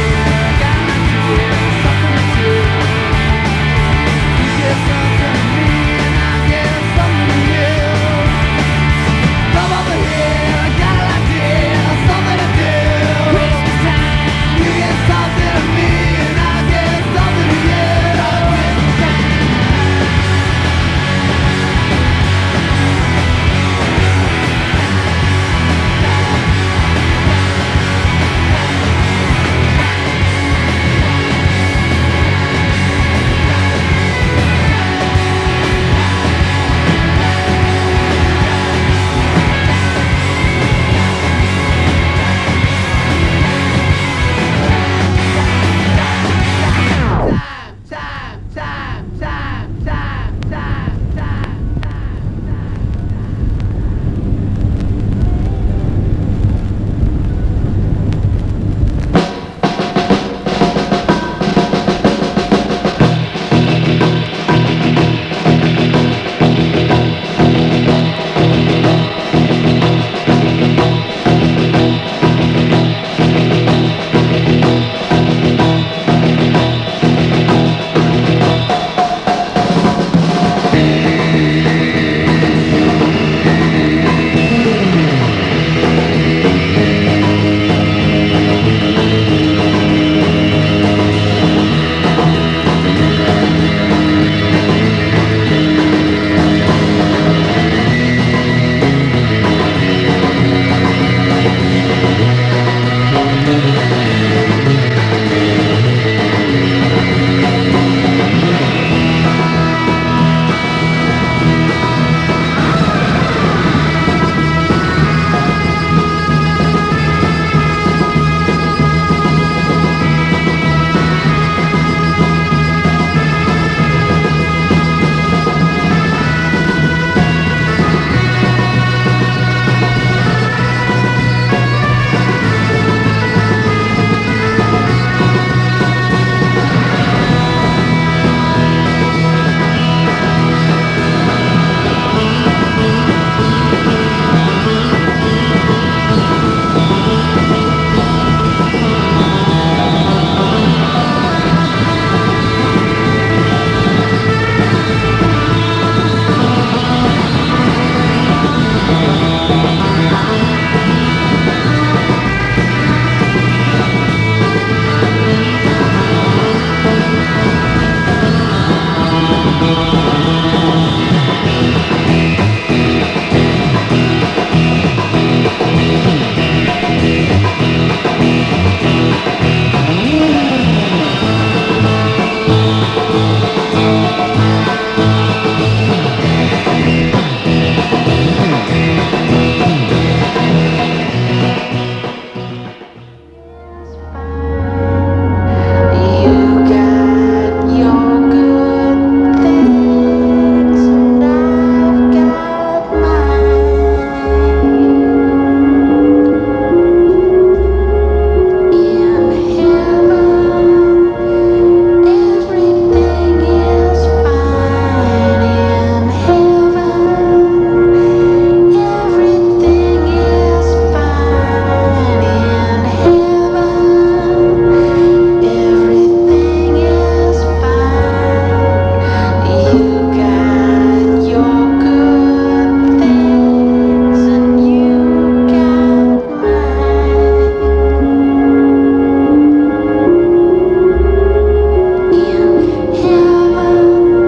Thank you.